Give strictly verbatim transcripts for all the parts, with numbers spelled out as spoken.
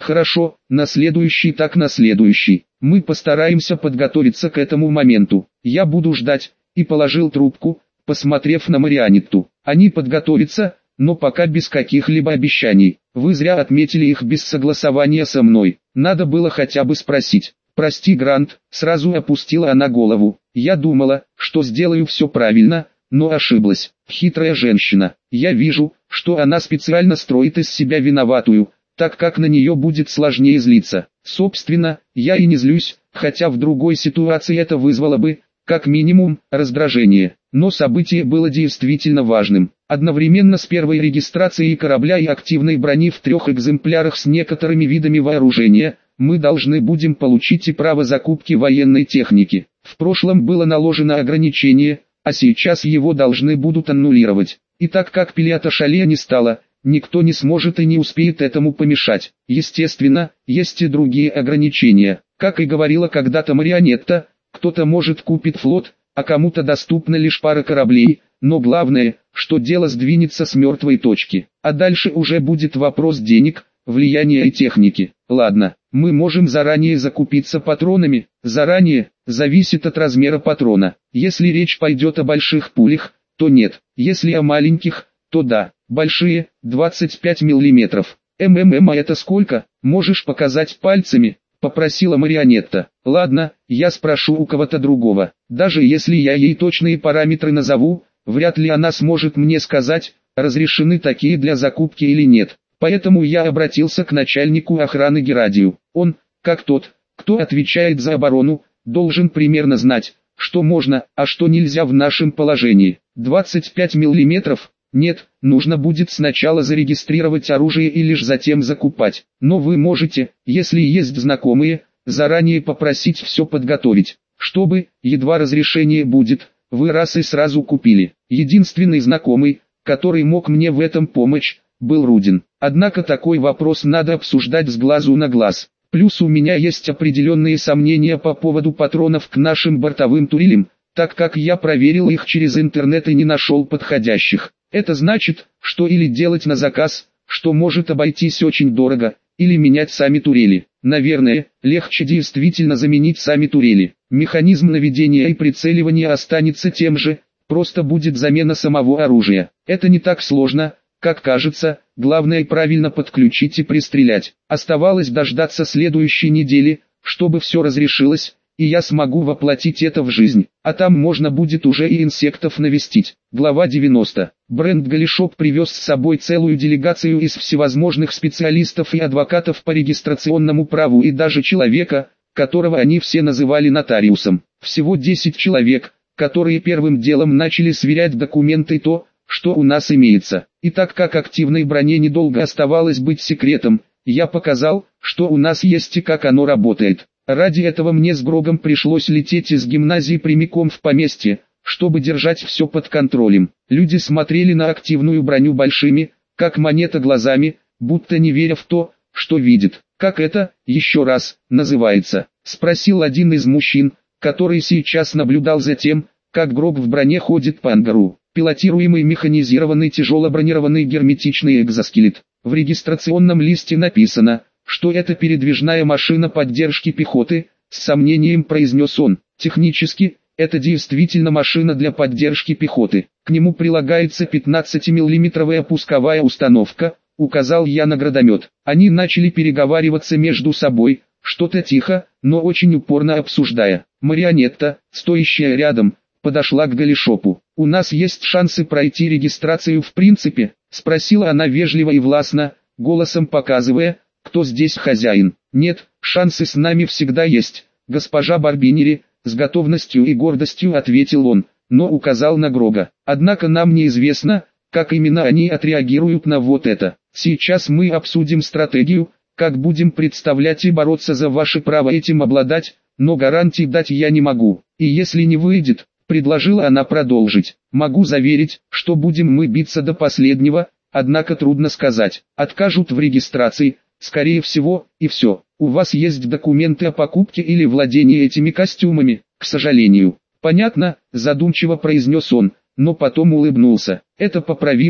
Хорошо, на следующий так на следующий. Мы постараемся подготовиться к этому моменту. Я буду ждать, и положил трубку, посмотрев на Марианетту. Они подготовятся, но пока без каких-либо обещаний. Вы зря отметили их без согласования со мной. Надо было хотя бы спросить. Прости, Грант, сразу опустила она голову. Я думала, что сделаю все правильно, но ошиблась. Хитрая женщина. Я вижу, что она специально строит из себя виноватую, так как на нее будет сложнее злиться. Собственно, я и не злюсь, хотя в другой ситуации это вызвало бы, как минимум, раздражение. Но событие было действительно важным. Одновременно с первой регистрацией корабля и активной брони в трех экземплярах с некоторыми видами вооружения, мы должны будем получить и право закупки военной техники. В прошлом было наложено ограничение, а сейчас его должны будут аннулировать. И так как пилота Шале не стало, никто не сможет и не успеет этому помешать. Естественно, есть и другие ограничения. Как и говорила когда-то Марианетта, кто-то может купить флот, а кому-то доступна лишь пара кораблей, но главное, что дело сдвинется с мертвой точки. А дальше уже будет вопрос денег, влияния и техники. Ладно, мы можем заранее закупиться патронами. Заранее, зависит от размера патрона. Если речь пойдет о больших пулях, то нет. Если о маленьких, то да. Большие, двадцать пять миллиметров. МММ, а это сколько? Можешь показать пальцами? Попросила Марианетта. Ладно, я спрошу у кого-то другого. Даже если я ей точные параметры назову, вряд ли она сможет мне сказать, разрешены такие для закупки или нет. Поэтому я обратился к начальнику охраны Герадию. Он, как тот, кто отвечает за оборону, должен примерно знать, что можно, а что нельзя в нашем положении. двадцать пять миллиметров? Нет, нужно будет сначала зарегистрировать оружие и лишь затем закупать. Но вы можете, если есть знакомые, заранее попросить все подготовить, чтобы, едва разрешение будет, вы раз и сразу купили. Единственный знакомый, который мог мне в этом помочь, был Рудин. Однако такой вопрос надо обсуждать с глазу на глаз. Плюс у меня есть определенные сомнения по поводу патронов к нашим бортовым турелям, так как я проверил их через интернет и не нашел подходящих. Это значит, что или делать на заказ, что может обойтись очень дорого, или менять сами турели. Наверное, легче действительно заменить сами турели. Механизм наведения и прицеливания останется тем же, просто будет замена самого оружия. Это не так сложно, как кажется, главное правильно подключить и пристрелять. Оставалось дождаться следующей недели, чтобы все разрешилось, и я смогу воплотить это в жизнь, а там можно будет уже и инсектов навестить. Глава девяносто. Брент Галишоп привез с собой целую делегацию из всевозможных специалистов и адвокатов по регистрационному праву и даже человека, которого они все называли нотариусом. Всего десять человек, которые первым делом начали сверять документы и то, что у нас имеется. И так как активной броне недолго оставалось быть секретом, я показал, что у нас есть и как оно работает. Ради этого мне с Грогом пришлось лететь из гимназии прямиком в поместье, чтобы держать все под контролем. Люди смотрели на активную броню большими, как монета глазами, будто не веря в то, что видит. «Как это, еще раз, называется?» — спросил один из мужчин, который сейчас наблюдал за тем, как Грог в броне ходит по ангару. Пилотируемый механизированный тяжелобронированный герметичный экзоскелет. В регистрационном листе написано, что это передвижная машина поддержки пехоты, с сомнением произнес он. Технически, это действительно машина для поддержки пехоты. К нему прилагается пятнадцатимиллиметровая пусковая установка, указал я на градомет. Они начали переговариваться между собой, что-то тихо, но очень упорно обсуждая. Марианетта, стоящая рядом, подошла к Галишопу. «У нас есть шансы пройти регистрацию в принципе?» — спросила она вежливо и властно, голосом показывая, кто здесь хозяин. «Нет, шансы с нами всегда есть, госпожа Барбинери», — с готовностью и гордостью ответил он, но указал на Грога. «Однако нам неизвестно, как именно они отреагируют на вот это. Сейчас мы обсудим стратегию, как будем представлять и бороться за ваше право этим обладать, но гарантий дать я не могу. И если не выйдет, предложила она продолжить, могу заверить, что будем мы биться до последнего, однако трудно сказать, откажут в регистрации, скорее всего, и все. У вас есть документы о покупке или владении этими костюмами?» «К сожалению». «Понятно», задумчиво произнес он, но потом улыбнулся. «Это поправимо,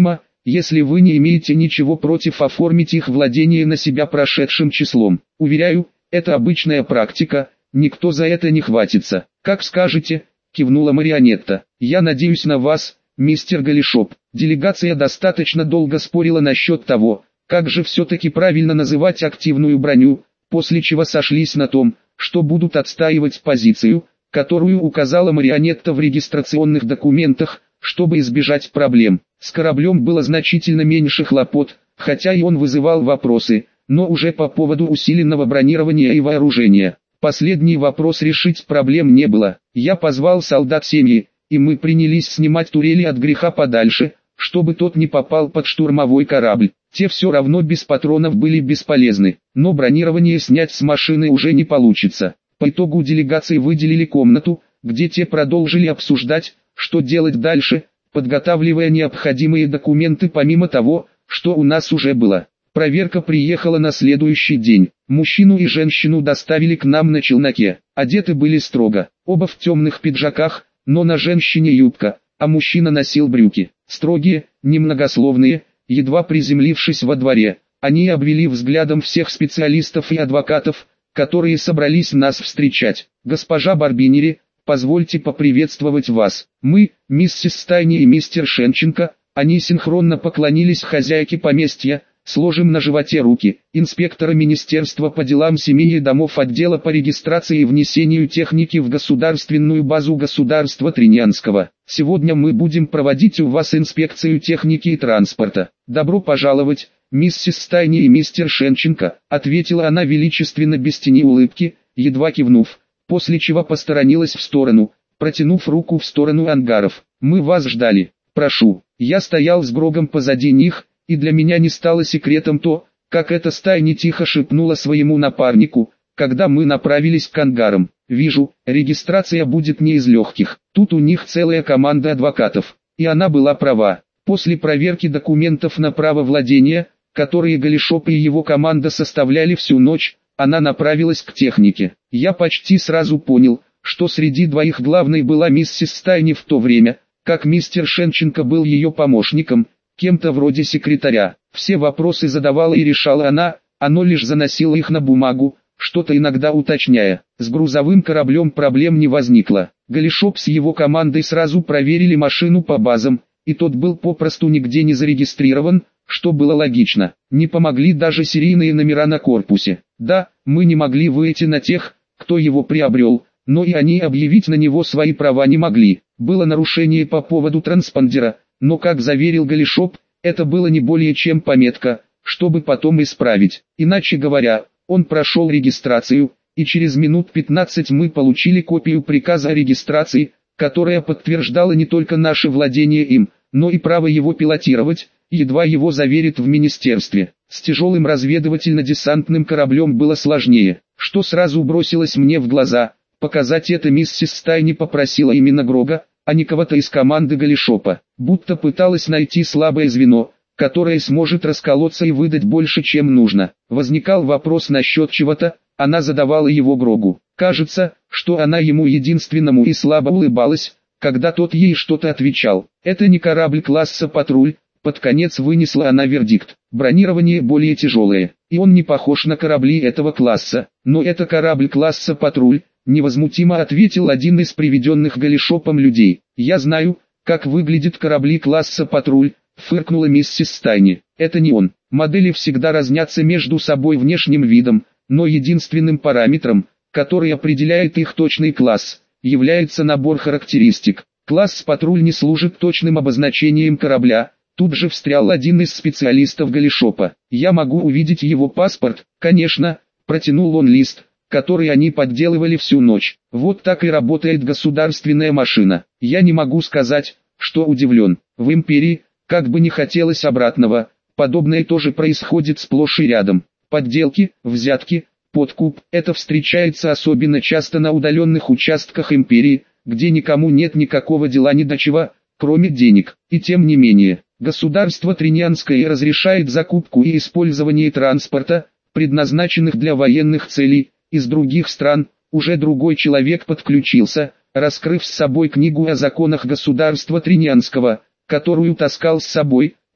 если вы не имеете ничего против оформить их владение на себя прошедшим числом. Уверяю, это обычная практика, никто за это не хватится. Как скажете, кивнула Марионетта. Я надеюсь на вас, мистер Голишоп. Делегация достаточно долго спорила насчет того, как же все-таки правильно называть активную броню, после чего сошлись на том, что будут отстаивать позицию, которую указала Марионетта в регистрационных документах, чтобы избежать проблем. С кораблем было значительно меньше хлопот, хотя и он вызывал вопросы, но уже по поводу усиленного бронирования и вооружения. Последний вопрос решить проблем не было. Я позвал солдат семьи, и мы принялись снимать турели от греха подальше, чтобы тот не попал под штурмовой корабль. Те все равно без патронов были бесполезны, но бронирование снять с машины уже не получится. По итогу делегации выделили комнату, где те продолжили обсуждать, что делать дальше, подготавливая необходимые документы помимо того, что у нас уже было. Проверка приехала на следующий день. Мужчину и женщину доставили к нам на челноке. Одеты были строго, оба в темных пиджаках, но на женщине юбка, а мужчина носил брюки. Строгие, немногословные, едва приземлившись во дворе, они обвели взглядом всех специалистов и адвокатов, которые собрались нас встречать. «Госпожа Барбинери, позвольте поприветствовать вас. Мы, миссис Стайни и мистер Шенченко». Они синхронно поклонились хозяйке поместья, сложим на животе руки, инспектора Министерства по делам семьи и домов отдела по регистрации и внесению техники в государственную базу государства Триньянского. Сегодня мы будем проводить у вас инспекцию техники и транспорта. Добро пожаловать, миссис Стайни и мистер Шенченко, ответила она величественно без тени улыбки, едва кивнув, после чего посторонилась в сторону, протянув руку в сторону ангаров. Мы вас ждали. Прошу. Я стоял с Грогом позади них, и для меня не стало секретом то, как эта Стайни тихо шепнула своему напарнику, когда мы направились к ангарам. Вижу, регистрация будет не из легких. Тут у них целая команда адвокатов. И она была права. После проверки документов на право владения, которые Голишоп и его команда составляли всю ночь, она направилась к технике. Я почти сразу понял, что среди двоих главной была миссис Стайни в то время, как мистер Шенченко был ее помощником, кем-то вроде секретаря. Все вопросы задавала и решала она, оно лишь заносило их на бумагу, что-то иногда уточняя. С грузовым кораблем проблем не возникло. Голишоп с его командой сразу проверили машину по базам, и тот был попросту нигде не зарегистрирован, что было логично. Не помогли даже серийные номера на корпусе. Да, мы не могли выйти на тех, кто его приобрел, но и они объявить на него свои права не могли. Было нарушение по поводу транспондера, но, как заверил Голишоп, это было не более чем пометка, чтобы потом исправить. Иначе говоря, он прошел регистрацию, и через минут пятнадцать мы получили копию приказа о регистрации, которая подтверждала не только наше владение им, но и право его пилотировать, едва его заверят в министерстве. С тяжелым разведывательно-десантным кораблем было сложнее, что сразу бросилось мне в глаза. Показать это миссис Стайни попросила именно Грога, а не кого-то из команды Голишопа, будто пыталась найти слабое звено, которое сможет расколоться и выдать больше, чем нужно. Возникал вопрос насчет чего-то, она задавала его Грогу. Кажется, что она ему единственному и слабо улыбалась, когда тот ей что-то отвечал. Это не корабль класса «Патруль», под конец вынесла она вердикт. Бронирование более тяжелое, и он не похож на корабли этого класса, но это корабль класса «Патруль», невозмутимо ответил один из приведенных Голишопом людей. «Я знаю, как выглядят корабли класса «Патруль», — фыркнула миссис Стайни. «Это не он. Модели всегда разнятся между собой внешним видом, но единственным параметром, который определяет их точный класс, является набор характеристик. Класс «Патруль» не служит точным обозначением корабля». Тут же встрял один из специалистов Голишопа. «Я могу увидеть его паспорт?» «Конечно», — протянул он лист, который они подделывали всю ночь. Вот так и работает государственная машина. Я не могу сказать, что удивлен. В империи, как бы не хотелось обратного, подобное тоже происходит сплошь и рядом. Подделки, взятки, подкуп – это встречается особенно часто на удаленных участках империи, где никому нет никакого дела ни до чего, кроме денег. И тем не менее, государство Триньянское разрешает закупку и использование транспорта, предназначенных для военных целей, из других стран. Уже другой человек подключился, раскрыв с собой книгу о законах государства Триньянского, которую таскал с собой,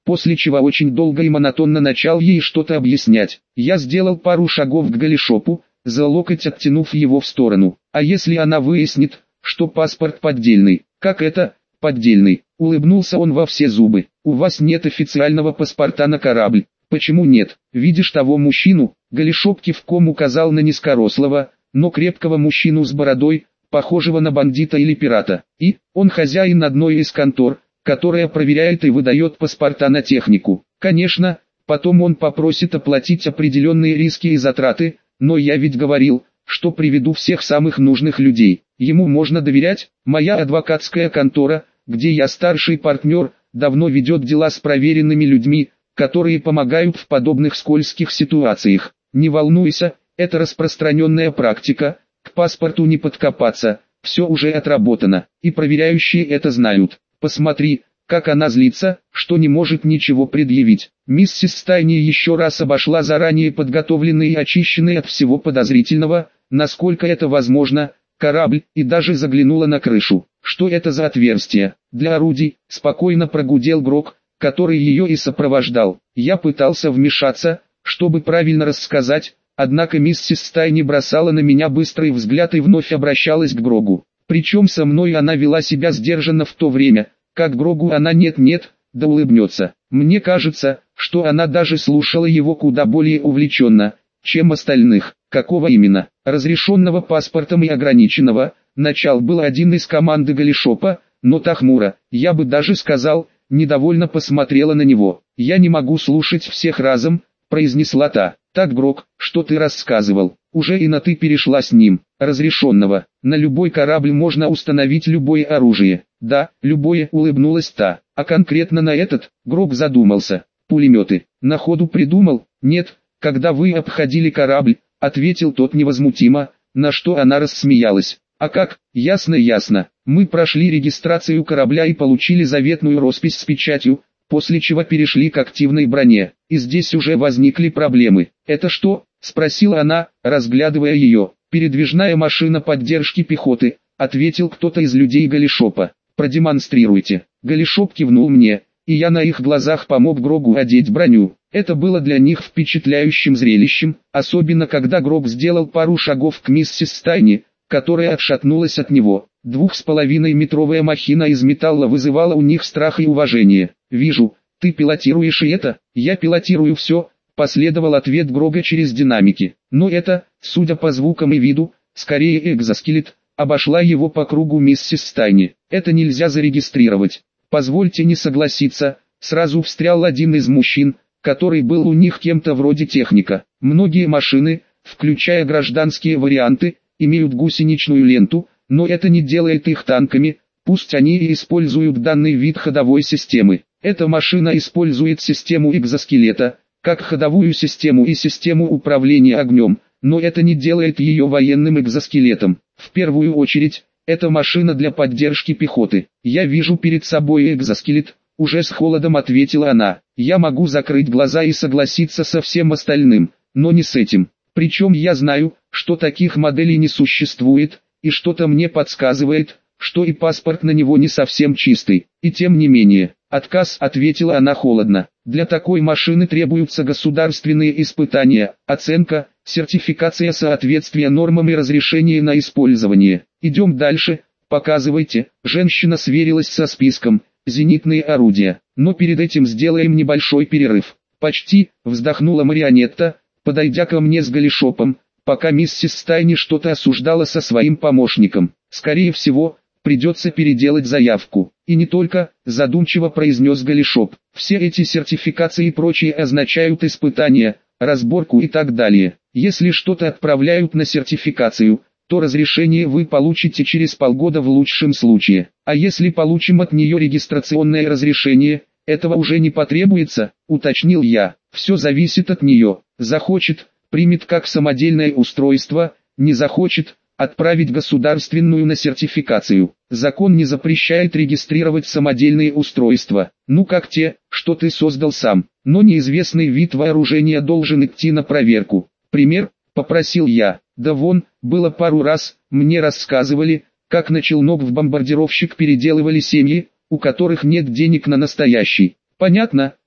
после чего очень долго и монотонно начал ей что-то объяснять. Я сделал пару шагов к Голишопу, за локоть оттянув его в сторону. А если она выяснит, что паспорт поддельный? Как это, поддельный? Улыбнулся он во все зубы. У вас нет официального паспорта на корабль. Почему нет? Видишь того мужчину? Голишоп кивком указал на низкорослого, но крепкого мужчину с бородой, похожего на бандита или пирата. И, он хозяин одной из контор, которая проверяет и выдает паспорта на технику. Конечно, потом он попросит оплатить определенные риски и затраты, но я ведь говорил, что приведу всех самых нужных людей. Ему можно доверять. Моя адвокатская контора, где я старший партнер, давно ведет дела с проверенными людьми, которые помогают в подобных скользких ситуациях. Не волнуйся, это распространенная практика, к паспорту не подкопаться, все уже отработано, и проверяющие это знают. Посмотри, как она злится, что не может ничего предъявить. Миссис Стайни еще раз обошла заранее подготовленный и очищенный от всего подозрительного, насколько это возможно, корабль, и даже заглянула на крышу. Что это за отверстие? Для орудий, спокойно прогудел Грок, который ее и сопровождал. Я пытался вмешаться, чтобы правильно рассказать, однако миссис Стайни бросала на меня быстрый взгляд и вновь обращалась к Грогу. Причем со мной она вела себя сдержанно в то время, как Грогу она нет-нет, да улыбнется. Мне кажется, что она даже слушала его куда более увлеченно, чем остальных. Какого именно? Разрешенного паспортом и ограниченного. Начал был один из команды Голишопа, но та хмуро, я бы даже сказал, недовольно посмотрела на него. «Я не могу слушать всех разом», — произнесла та. «Так, Грок, что ты рассказывал? Уже и на «ты» перешла с ним. Разрешенного. На любой корабль можно установить любое оружие». «Да, любое», — улыбнулась та. «А конкретно на этот?» — Грок задумался. «Пулеметы. На ходу придумал?» «Нет, когда вы обходили корабль», — ответил тот невозмутимо, на что она рассмеялась. «А как? Ясно, ясно. Мы прошли регистрацию корабля и получили заветную роспись с печатью, после чего перешли к активной броне. И здесь уже возникли проблемы». «Это что?» — спросила она, разглядывая ее. «Передвижная машина поддержки пехоты», — ответил кто-то из людей Голишопа. «Продемонстрируйте». Голишоп кивнул мне, и я на их глазах помог Грогу одеть броню. Это было для них впечатляющим зрелищем, особенно когда Грог сделал пару шагов к миссис Стайни, которая отшатнулась от него. Двух с половиной метровая махина из металла вызывала у них страх и уважение. «Вижу, ты пилотируешь и это?» «Я пилотирую все», — последовал ответ Грога через динамики. «Но это, судя по звукам и виду, скорее экзоскелет», — обошла его по кругу миссис Стайни. «Это нельзя зарегистрировать». «Позвольте не согласиться», — сразу встрял один из мужчин, который был у них кем-то вроде техника. «Многие машины, включая гражданские варианты, имеют гусеничную ленту, но это не делает их танками, пусть они и используют данный вид ходовой системы. Эта машина использует систему экзоскелета, как ходовую систему и систему управления огнем, но это не делает ее военным экзоскелетом. В первую очередь, это машина для поддержки пехоты. Я вижу перед собой экзоскелет», — уже с холодом ответила она. «Я могу закрыть глаза и согласиться со всем остальным, но не с этим. Причем я знаю, что таких моделей не существует, и что-то мне подсказывает, что и паспорт на него не совсем чистый. И тем не менее, отказ», — ответила она холодно. «Для такой машины требуются государственные испытания, оценка, сертификация соответствия нормам и разрешение на использование. Идем дальше, показывайте». Женщина сверилась со списком. «Зенитные орудия. Но перед этим сделаем небольшой перерыв». «Почти», — вздохнула марионетта, подойдя ко мне с Голишопом, пока миссис Стайни что-то осуждала со своим помощником. «Скорее всего, придется переделать заявку». «И не только», — задумчиво произнес Голишоп. «Все эти сертификации и прочие означают испытания, разборку и так далее. Если что-то отправляют на сертификацию, то разрешение вы получите через полгода в лучшем случае. А если получим от нее регистрационное разрешение, этого уже не потребуется», — уточнил я. «Все зависит от нее. Захочет, примет как самодельное устройство, не захочет, отправить государственную на сертификацию. Закон не запрещает регистрировать самодельные устройства, ну как те, что ты создал сам, но неизвестный вид вооружения должен идти на проверку. Пример?» — попросил я. «Да вон, было пару раз, мне рассказывали, как на челнок в бомбардировщик переделывали семьи, у которых нет денег на настоящий». «Понятно»,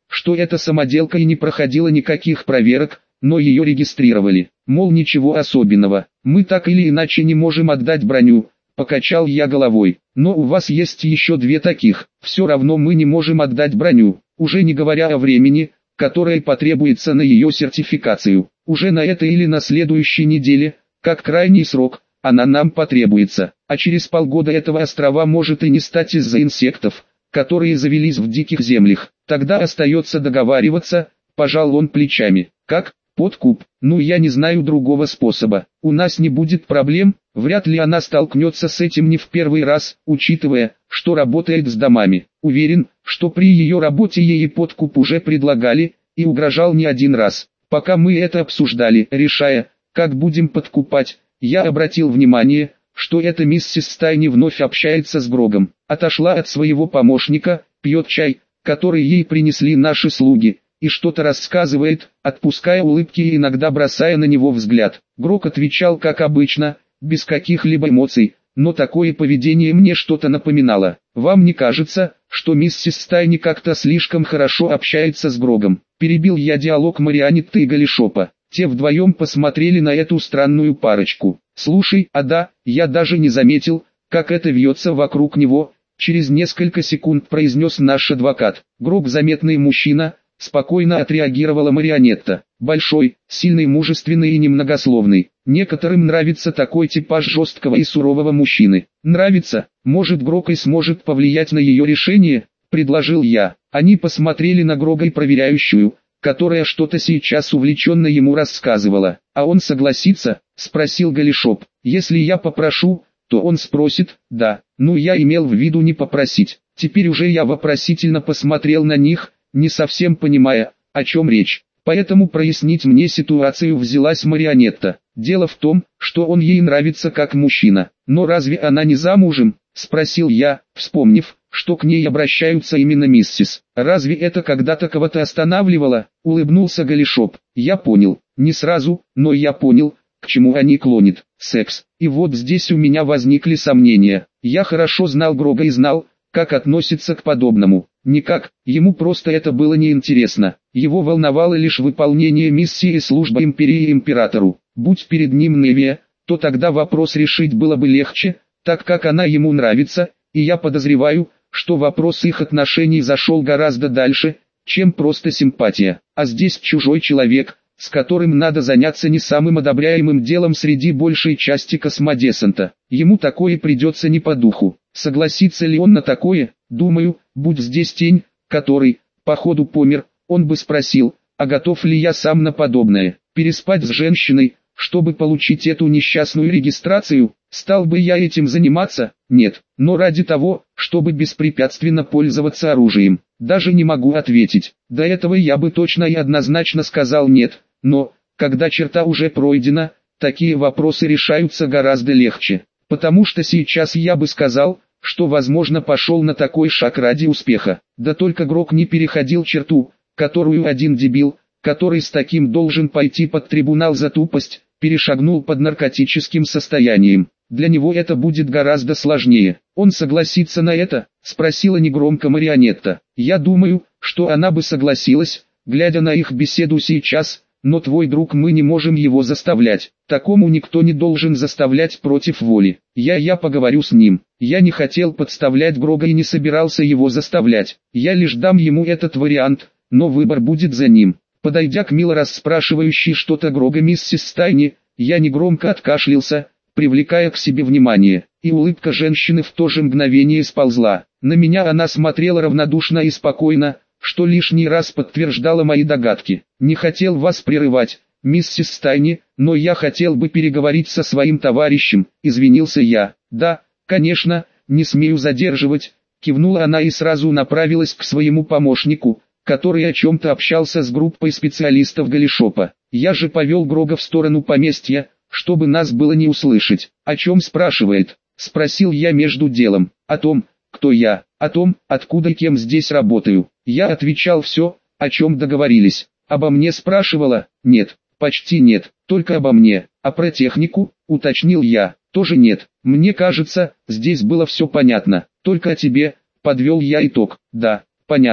что эта самоделка и не проходила никаких проверок, но ее регистрировали. Мол, ничего особенного, мы так или иначе не можем отдать броню. Покачал я головой. Но у вас есть еще две таких. Все равно мы не можем отдать броню. Уже не говоря о времени, которое потребуется на ее сертификацию. Уже на этой или на следующей неделе, как крайний срок, она нам потребуется. А через полгода этого острова может и не стать из-за инсектов, которые завелись в диких землях. Тогда остается договариваться, пожал он плечами. Как? Подкуп? Ну я не знаю другого способа. У нас не будет проблем, вряд ли она столкнется с этим не в первый раз, учитывая, что работает с домами. Уверен, что при ее работе ей подкуп уже предлагали, и угрожал не один раз. Пока мы это обсуждали, решая, как будем подкупать, я обратил внимание, что эта миссис Стайни вновь общается с Грогом. Отошла от своего помощника, пьет чай, который ей принесли наши слуги, и что-то рассказывает, отпуская улыбки и иногда бросая на него взгляд. Грог отвечал как обычно, без каких-либо эмоций, но такое поведение мне что-то напоминало. Вам не кажется, что миссис Стайни как-то слишком хорошо общается с Грогом? Перебил я диалог Марианетты и Галишопа. Те вдвоем посмотрели на эту странную парочку. Слушай, а да, я даже не заметил, как это вьется вокруг него, через несколько секунд произнес наш адвокат. Грог заметный мужчина, спокойно отреагировала Марианетта. Большой, сильный, мужественный и немногословный. Некоторым нравится такой типаж жесткого и сурового мужчины. Нравится? Может, Грог и сможет повлиять на ее решение? Предложил я. Они посмотрели на Грога и проверяющую, которая что-то сейчас увлеченно ему рассказывала. А он согласится? Спросил Галишоп. Если я попрошу, то он спросит. Да, ну я имел в виду не попросить. Теперь уже я вопросительно посмотрел на них, не совсем понимая, о чем речь. Поэтому прояснить мне ситуацию взялась Марианетта. Дело в том, что он ей нравится как мужчина. Но разве она не замужем? Спросил я, вспомнив, что к ней обращаются именно миссис. Разве это когда-то кого-то останавливало? Улыбнулся Галишоп. Я понял, не сразу, но я понял, к чему они клонят. Секс. И вот здесь у меня возникли сомнения. Я хорошо знал Грога и знал, как относится к подобному. Никак, ему просто это было неинтересно. Его волновало лишь выполнение миссии и служба империи и императору. Будь перед ним Невия, то тогда вопрос решить было бы легче, так как она ему нравится, и я подозреваю, что вопрос их отношений зашел гораздо дальше, чем просто симпатия. А здесь чужой человек, с которым надо заняться не самым одобряемым делом среди большей части космодесанта. Ему такое придется не по духу. Согласится ли он на такое? Думаю, будь здесь тень, который, походу помер, он бы спросил, а готов ли я сам на подобное. Переспать с женщиной, чтобы получить эту несчастную регистрацию, стал бы я этим заниматься? Нет, но ради того, чтобы беспрепятственно пользоваться оружием, даже не могу ответить. До этого я бы точно и однозначно сказал нет, но, когда черта уже пройдена, такие вопросы решаются гораздо легче. Потому что сейчас я бы сказал, что возможно пошел на такой шаг ради успеха. Да только Грог не переходил черту, которую один дебил, который с таким должен пойти под трибунал за тупость, перешагнул под наркотическим состоянием. Для него это будет гораздо сложнее. Он согласится на это? Спросила негромко Марианетта. Я думаю, что она бы согласилась, глядя на их беседу сейчас, но твой друг, мы не можем его заставлять. Такому никто не должен заставлять против воли. Я я поговорю с ним. Я не хотел подставлять Грога и не собирался его заставлять. Я лишь дам ему этот вариант, но выбор будет за ним. Подойдя к мило расспрашивающей что-то Грога миссис Стайни, я негромко откашлялся, привлекая к себе внимание, и улыбка женщины в то же мгновение сползла. На меня она смотрела равнодушно и спокойно, что лишний раз подтверждало мои догадки. Не хотел вас прерывать, миссис Стайни, но я хотел бы переговорить со своим товарищем, извинился я. Да, конечно, не смею задерживать, кивнула она и сразу направилась к своему помощнику, который о чем-то общался с группой специалистов Галишопа. Я же повел Грога в сторону поместья, чтобы нас было не услышать. О чем спрашивает? Спросил я между делом. О том, кто я, о том, откуда и кем здесь работаю. Я отвечал все, о чем договорились. Обо мне спрашивала? Нет, почти нет, только обо мне. А про технику, уточнил я, тоже нет. Мне кажется, здесь было все понятно. Только о тебе, подвел я итог. Да, понятно.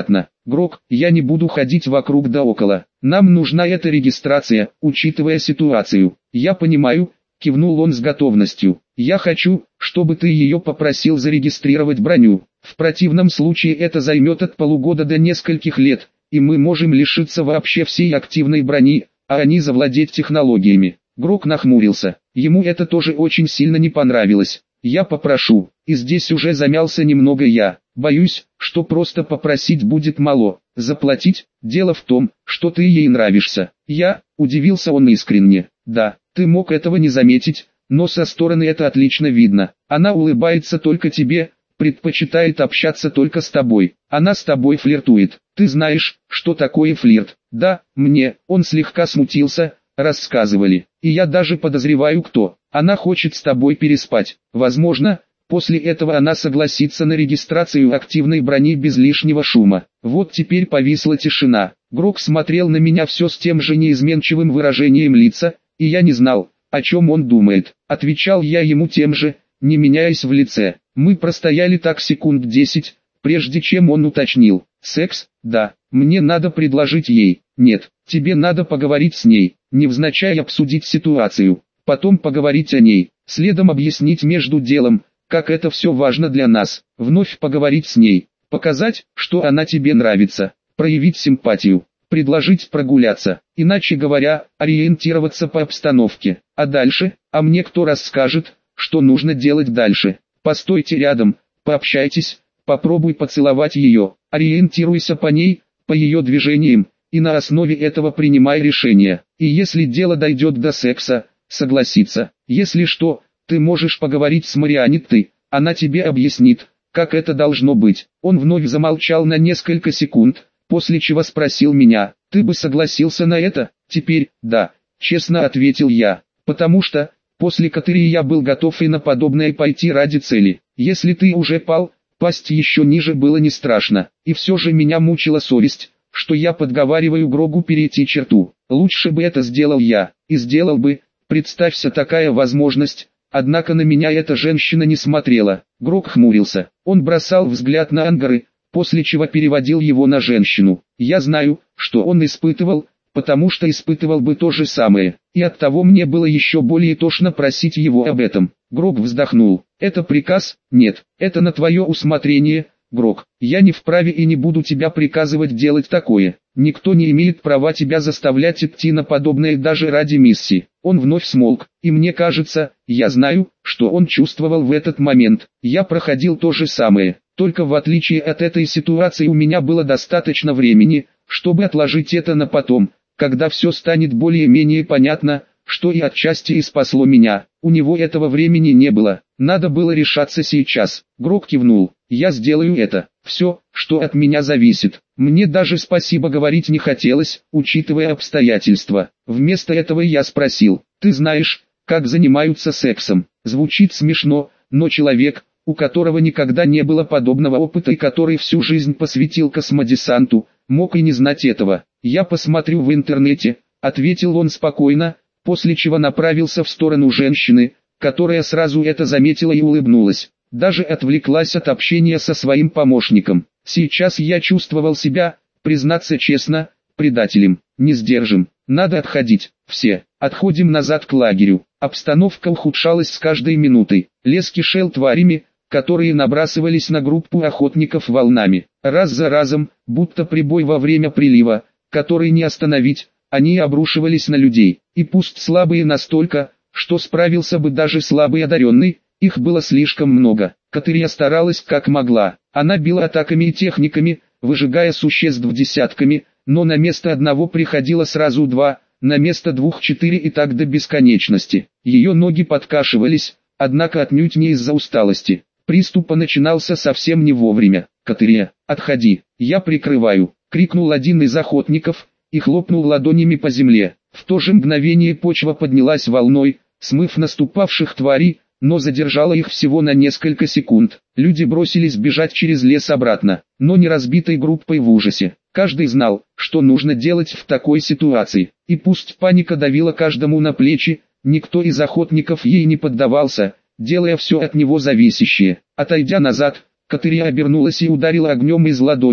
Грок, я не буду ходить вокруг да около. Нам нужна эта регистрация, учитывая ситуацию. Я понимаю, кивнул он с готовностью. Я хочу, чтобы ты ее попросил зарегистрировать броню. В противном случае это займет от полугода до нескольких лет, и мы можем лишиться вообще всей активной брони, а они завладеть технологиями. Грок нахмурился. Ему это тоже очень сильно не понравилось. Я попрошу, и здесь уже замялся немного я. Боюсь, что просто попросить будет мало. Заплатить? Дело в том, что ты ей нравишься. Я, удивился он искренне. Да, ты мог этого не заметить, но со стороны это отлично видно. Она улыбается только тебе, предпочитает общаться только с тобой. Она с тобой флиртует. Ты знаешь, что такое флирт? Да, мне, он слегка смутился, рассказывали. И я даже подозреваю кто. Она хочет с тобой переспать. Возможно, после этого она согласится на регистрацию активной брони без лишнего шума. Вот теперь повисла тишина. Грок смотрел на меня все с тем же неизменчивым выражением лица, и я не знал, о чем он думает. Отвечал я ему тем же, не меняясь в лице. Мы простояли так секунд десять, прежде чем он уточнил. Секс? Да. Мне надо предложить ей. Нет, тебе надо поговорить с ней, невзначай обсудить ситуацию. Потом поговорить о ней, следом объяснить между делом, как это все важно для нас. Вновь поговорить с ней, показать, что она тебе нравится, проявить симпатию, предложить прогуляться, иначе говоря, ориентироваться по обстановке. А дальше, а мне кто расскажет, что нужно делать дальше? Постойте рядом, пообщайтесь, попробуй поцеловать ее, ориентируйся по ней, по ее движениям, и на основе этого принимай решение. И если дело дойдет до секса, согласиться. Если что, ты можешь поговорить с Марианеттой, она тебе объяснит, как это должно быть. Он вновь замолчал на несколько секунд, после чего спросил меня, ты бы согласился на это? Теперь, да, честно ответил я, потому что, после Катырии я был готов и на подобное пойти ради цели. Если ты уже пал, пасть еще ниже было не страшно, и все же меня мучила совесть, что я подговариваю Грогу перейти черту. Лучше бы это сделал я, и сделал бы. Представься такая возможность, однако на меня эта женщина не смотрела. Грок хмурился, он бросал взгляд на ангары, после чего переводил его на женщину. Я знаю, что он испытывал, потому что испытывал бы то же самое, и оттого мне было еще более тошно просить его об этом. Грок вздохнул. Это приказ? Нет, это на твое усмотрение, Грок. Я не вправе и не буду тебя приказывать делать такое. Никто не имеет права тебя заставлять идти на подобное даже ради миссии. Он вновь смолк, и мне кажется, я знаю, что он чувствовал в этот момент. Я проходил то же самое, только в отличие от этой ситуации у меня было достаточно времени, чтобы отложить это на потом, когда все станет более-менее понятно, что и отчасти и спасло меня. У него этого времени не было, надо было решаться сейчас. Грок кивнул, я сделаю это, все, что от меня зависит. Мне даже спасибо говорить не хотелось, учитывая обстоятельства. Вместо этого я спросил, ты знаешь, как занимаются сексом? Звучит смешно, но человек, у которого никогда не было подобного опыта и который всю жизнь посвятил космодесанту, мог и не знать этого. Я посмотрю в интернете, ответил он спокойно, после чего направился в сторону женщины, которая сразу это заметила и улыбнулась. Даже отвлеклась от общения со своим помощником. Сейчас я чувствовал себя, признаться честно, предателем, не сдержим. Надо отходить, все, отходим назад к лагерю. Обстановка ухудшалась с каждой минутой. Лес кишел тварями, которые набрасывались на группу охотников волнами. Раз за разом, будто прибой во время прилива, который не остановить, они обрушивались на людей. И пусть слабые настолько, что справился бы даже слабый одаренный, их было слишком много. Катырия старалась как могла. Она била атаками и техниками, выжигая существ десятками, но на место одного приходило сразу два, на место двух четыре и так до бесконечности. Ее ноги подкашивались, однако отнюдь не из-за усталости. Приступ начинался совсем не вовремя. «Катырия, отходи, я прикрываю!» — крикнул один из охотников и хлопнул ладонями по земле. В то же мгновение почва поднялась волной, смыв наступавших тварей, но задержала их всего на несколько секунд. Люди бросились бежать через лес обратно, но не разбитой группой в ужасе. Каждый знал, что нужно делать в такой ситуации, и пусть паника давила каждому на плечи, никто из охотников ей не поддавался, делая все от него зависящее. Отойдя назад, Катырия обернулась и ударила огнем из ладони,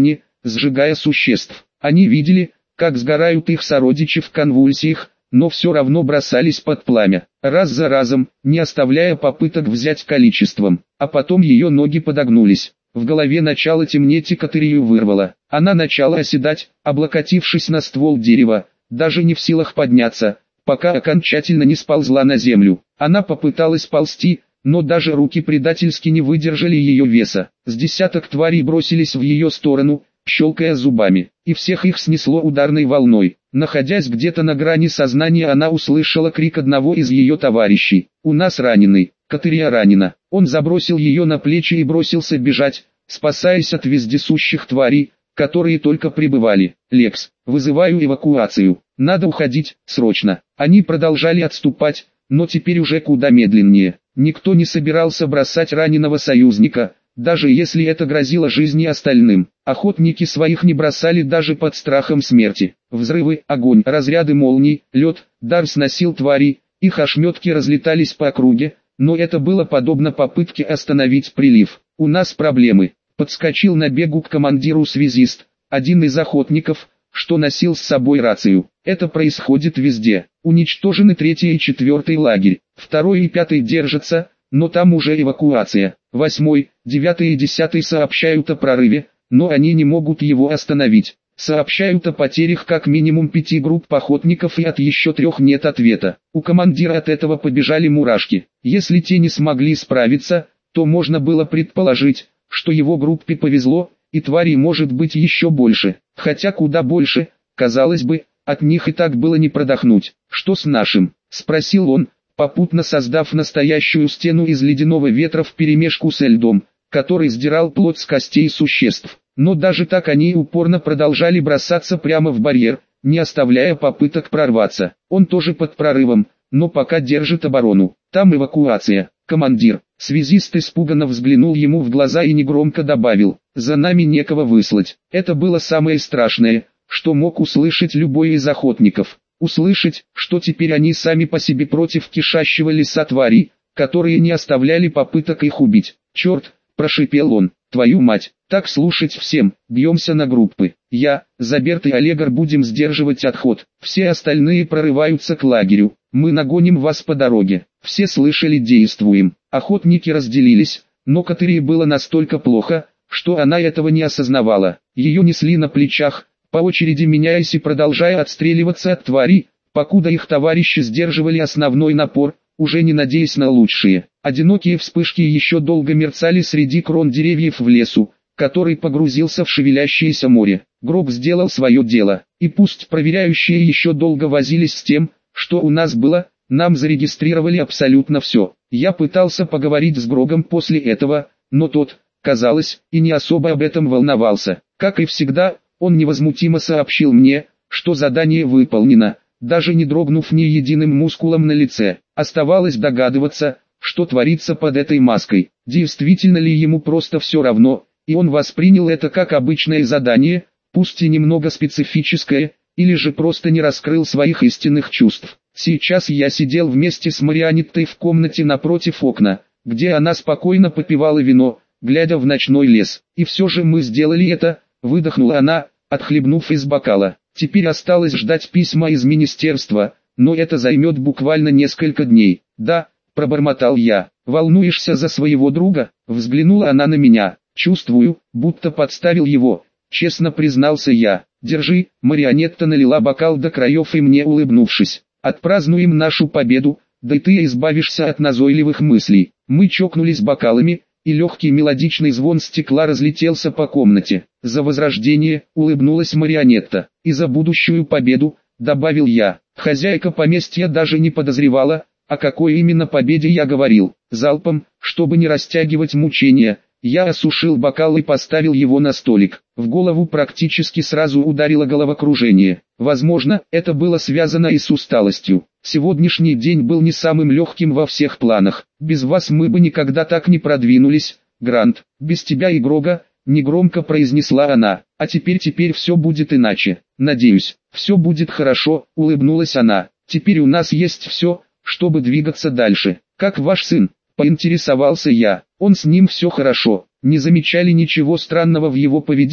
сжигая существ. Они видели, как сгорают их сородичи в конвульсиях, но все равно бросались под пламя, раз за разом, не оставляя попыток взять количеством, а потом ее ноги подогнулись. В голове начало темнеть и Катерию вырвало. Она начала оседать, облокотившись на ствол дерева, даже не в силах подняться, пока окончательно не сползла на землю. Она попыталась ползти, но даже руки предательски не выдержали ее веса. С десяток тварей бросились в ее сторону, щелкая зубами, и всех их снесло ударной волной. Находясь где-то на грани сознания, она услышала крик одного из ее товарищей: «У нас раненый, Катерия ранена». Он забросил ее на плечи и бросился бежать, спасаясь от вездесущих тварей, которые только прибывали. «Лекс, вызываю эвакуацию. Надо уходить, срочно». Они продолжали отступать, но теперь уже куда медленнее. Никто не собирался бросать раненого союзника, даже если это грозило жизни остальным. Охотники своих не бросали даже под страхом смерти. Взрывы, огонь, разряды молний, лед, дар сносил тварей, их ошметки разлетались по округе, но это было подобно попытке остановить прилив. «У нас проблемы», — подскочил на бегу к командиру связист, один из охотников, что носил с собой рацию. «Это происходит везде. Уничтожены третий и четвертый лагерь, второй и пятый держатся, но там уже эвакуация. Восьмой, девятый и десятый сообщают о прорыве, но они не могут его остановить. Сообщают о потерях как минимум пяти групп охотников и от еще трех нет ответа». У командира от этого побежали мурашки. Если те не смогли справиться, то можно было предположить, что его группе повезло, и тварей может быть еще больше. Хотя куда больше, казалось бы, от них и так было не продохнуть. «Что с нашим?» — спросил он, попутно создав настоящую стену из ледяного ветра вперемешку со льдом, который сдирал плоть с костей существ. Но даже так они упорно продолжали бросаться прямо в барьер, не оставляя попыток прорваться. Он тоже под прорывом, но пока держит оборону. Там эвакуация. «Командир». Связист испуганно взглянул ему в глаза и негромко добавил: «За нами некого выслать». Это было самое страшное, что мог услышать любой из охотников. Услышать, что теперь они сами по себе против кишащего леса тварей, которые не оставляли попыток их убить. «Черт!» – прошипел он. «Твою мать! Так слушать всем, бьемся на группы. Я, Заберт и Олегор будем сдерживать отход. Все остальные прорываются к лагерю. Мы нагоним вас по дороге». Все слышали: «Действуем». Охотники разделились, но Катерии было настолько плохо, что она этого не осознавала. Ее несли на плечах, по очереди меняясь и продолжая отстреливаться от тварей, покуда их товарищи сдерживали основной напор, уже не надеясь на лучшее. Одинокие вспышки еще долго мерцали среди крон деревьев в лесу, который погрузился в шевелящееся море. Гроб сделал свое дело, и пусть проверяющие еще долго возились с тем, что у нас было, нам зарегистрировали абсолютно все. Я пытался поговорить с Грогом после этого, но тот, казалось, и не особо об этом волновался. Как и всегда, он невозмутимо сообщил мне, что задание выполнено, даже не дрогнув ни единым мускулом на лице. Оставалось догадываться, что творится под этой маской. Действительно ли ему просто все равно, и он воспринял это как обычное задание, пусть и немного специфическое, или же просто не раскрыл своих истинных чувств. Сейчас я сидел вместе с Марианеттой в комнате напротив окна, где она спокойно попивала вино, глядя в ночной лес. «И все же мы сделали это», — выдохнула она, отхлебнув из бокала. «Теперь осталось ждать письма из министерства, но это займет буквально несколько дней». «Да», — пробормотал я. «Волнуешься за своего друга?» — взглянула она на меня. «Чувствую, будто подставил его», — честно признался я. «Держи». Марианетта налила бокал до краев и мне, улыбнувшись: «Отпразднуем нашу победу, да и ты избавишься от назойливых мыслей». Мы чокнулись бокалами, и легкий мелодичный звон стекла разлетелся по комнате. «За возрождение», — улыбнулась Марианетта. «И за будущую победу», — добавил я. Хозяйка поместья даже не подозревала, о какой именно победе я говорил. Залпом, чтобы не растягивать мучения, я осушил бокал и поставил его на столик. В голову практически сразу ударило головокружение. Возможно, это было связано и с усталостью. Сегодняшний день был не самым легким во всех планах. «Без вас мы бы никогда так не продвинулись, Грант. Без тебя и Грога», — негромко произнесла она. «А теперь теперь все будет иначе. Надеюсь, все будет хорошо», — улыбнулась она. «Теперь у нас есть все, чтобы двигаться дальше». «Как ваш сын?» — поинтересовался я. «Он с ним все хорошо. Не замечали ничего странного в его поведении?»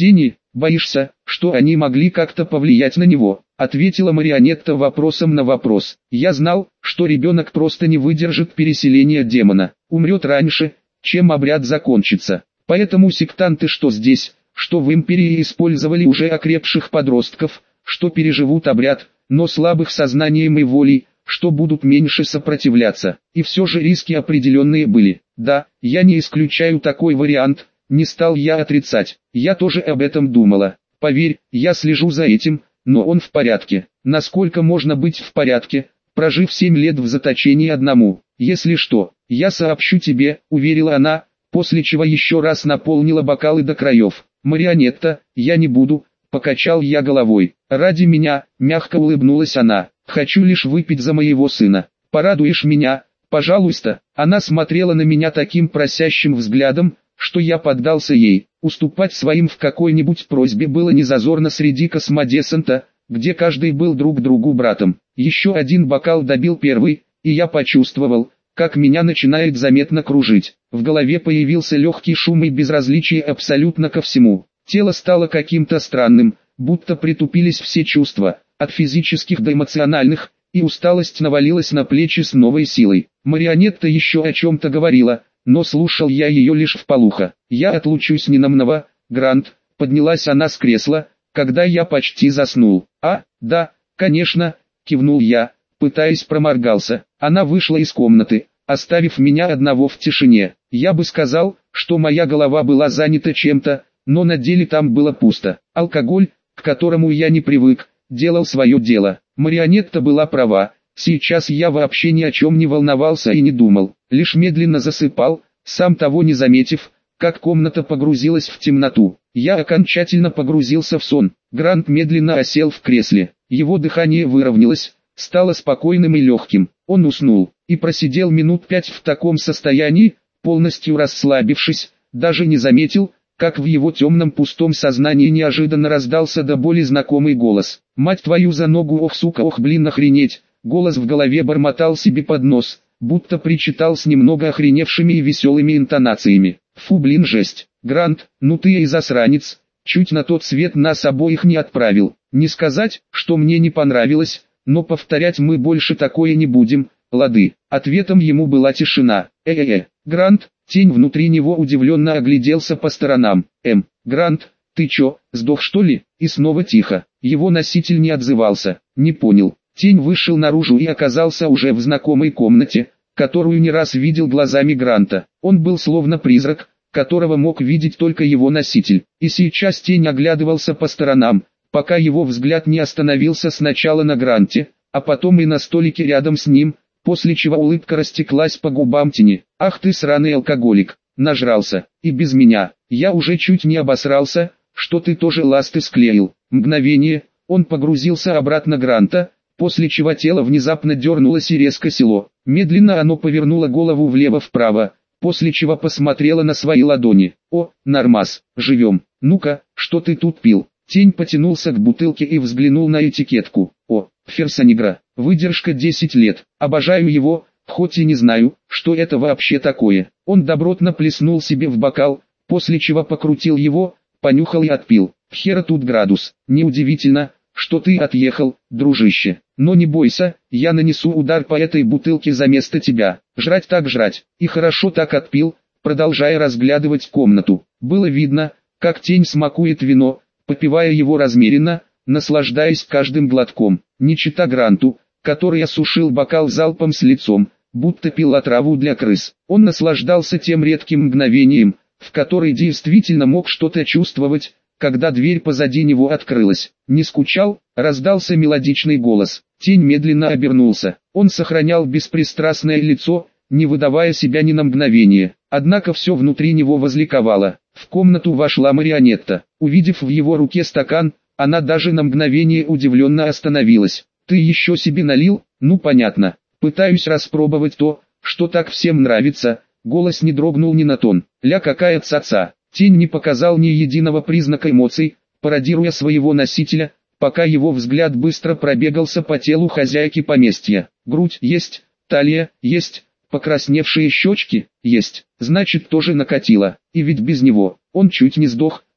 Боишься, что они могли как-то повлиять на него? Ответила марионетта вопросом на вопрос. Я знал, что ребенок просто не выдержит переселения демона, умрет раньше, чем обряд закончится. Поэтому сектанты, что здесь, что в империи, использовали уже окрепших подростков, что переживут обряд, но слабых сознанием и волей, что будут меньше сопротивляться. И все же риски определенные были. Да, я не исключаю такой вариант, не стал я отрицать. Я тоже об этом думала. Поверь, я слежу за этим, но он в порядке. Насколько можно быть в порядке, прожив семь лет в заточении одному? Если что, я сообщу тебе, уверила она, после чего еще раз наполнила бокалы до краев. Марионетта, я не буду, покачал я головой. Ради меня, мягко улыбнулась она. Хочу лишь выпить за моего сына. Порадуешь меня, пожалуйста. Она смотрела на меня таким просящим взглядом, что я поддался ей. Уступать своим в какой-нибудь просьбе было незазорно среди космодесанта, где каждый был друг другу братом. Еще один бокал добил первый, и я почувствовал, как меня начинает заметно кружить. В голове появился легкий шум и безразличие абсолютно ко всему. Тело стало каким-то странным, будто притупились все чувства, от физических до эмоциональных, и усталость навалилась на плечи с новой силой. Марионетта еще о чем-то говорила, но слушал я ее лишь вполуха. Я отлучусь ненамного, Грант, поднялась она с кресла, когда я почти заснул. А, да, конечно, кивнул я, пытаясь проморгался. Она вышла из комнаты, оставив меня одного в тишине. Я бы сказал, что моя голова была занята чем-то, но на деле там было пусто. Алкоголь, к которому я не привык, делал свое дело. Марионетта была права. Сейчас я вообще ни о чем не волновался и не думал, лишь медленно засыпал, сам того не заметив, как комната погрузилась в темноту. Я окончательно погрузился в сон. Грант медленно осел в кресле, его дыхание выровнялось, стало спокойным и легким. Он уснул, и просидел минут пять в таком состоянии, полностью расслабившись, даже не заметил, как в его темном пустом сознании неожиданно раздался до боли знакомый голос. «Мать твою за ногу, ох сука, ох блин, охренеть!» Голос в голове бормотал себе под нос, будто причитал с немного охреневшими и веселыми интонациями. «Фу блин, жесть! Грант, ну ты и засранец! Чуть на тот свет нас обоих не отправил. Не сказать, что мне не понравилось, но повторять мы больше такое не будем, лады». Ответом ему была тишина. «Э-э-э, Грант!» Тень внутри него удивленно огляделся по сторонам. «Эм, Грант, ты чё, сдох что ли?» И снова тихо. Его носитель не отзывался. Не понял. Тень вышел наружу и оказался уже в знакомой комнате, которую не раз видел глазами Гранта. Он был словно призрак, которого мог видеть только его носитель. И сейчас тень оглядывался по сторонам, пока его взгляд не остановился сначала на Гранте, а потом и на столике рядом с ним, после чего улыбка растеклась по губам тени. «Ах ты сраный алкоголик, нажрался, и без меня, я уже чуть не обосрался, что ты тоже ласты склеил». Мгновение, он погрузился обратно Гранта, после чего тело внезапно дернулось и резко село. Медленно оно повернуло голову влево-вправо, после чего посмотрело на свои ладони. «О, нормас, живем, ну-ка, что ты тут пил?» Тень потянулся к бутылке и взглянул на этикетку. «О, Ферсонегра, выдержка десять лет, обожаю его, хоть и не знаю, что это вообще такое». Он добротно плеснул себе в бокал, после чего покрутил его, понюхал и отпил. «Хера тут градус, неудивительно, что ты отъехал, дружище. Но не бойся, я нанесу удар по этой бутылке за место тебя. Жрать так жрать». И хорошо так отпил, продолжая разглядывать комнату. Было видно, как тень смакует вино, попивая его размеренно, наслаждаясь каждым глотком. Не чита Гранту, который осушил бокал залпом с лицом, будто пил отраву для крыс. Он наслаждался тем редким мгновением, в которой действительно мог что-то чувствовать, когда дверь позади него открылась. «Не скучал?» — раздался мелодичный голос. Тень медленно обернулся. Он сохранял беспристрастное лицо, не выдавая себя ни на мгновение. Однако все внутри него возликовало. В комнату вошла марионетта. Увидев в его руке стакан, она даже на мгновение удивленно остановилась. «Ты еще себе налил?» «Ну понятно. Пытаюсь распробовать то, что так всем нравится». Голос не дрогнул ни на тон. «Ля какая цаца!» Тень не показал ни единого признака эмоций, пародируя своего носителя, пока его взгляд быстро пробегался по телу хозяйки поместья. Грудь есть, талия есть, покрасневшие щечки есть, значит тоже накатило. И ведь без него, он чуть не сдох,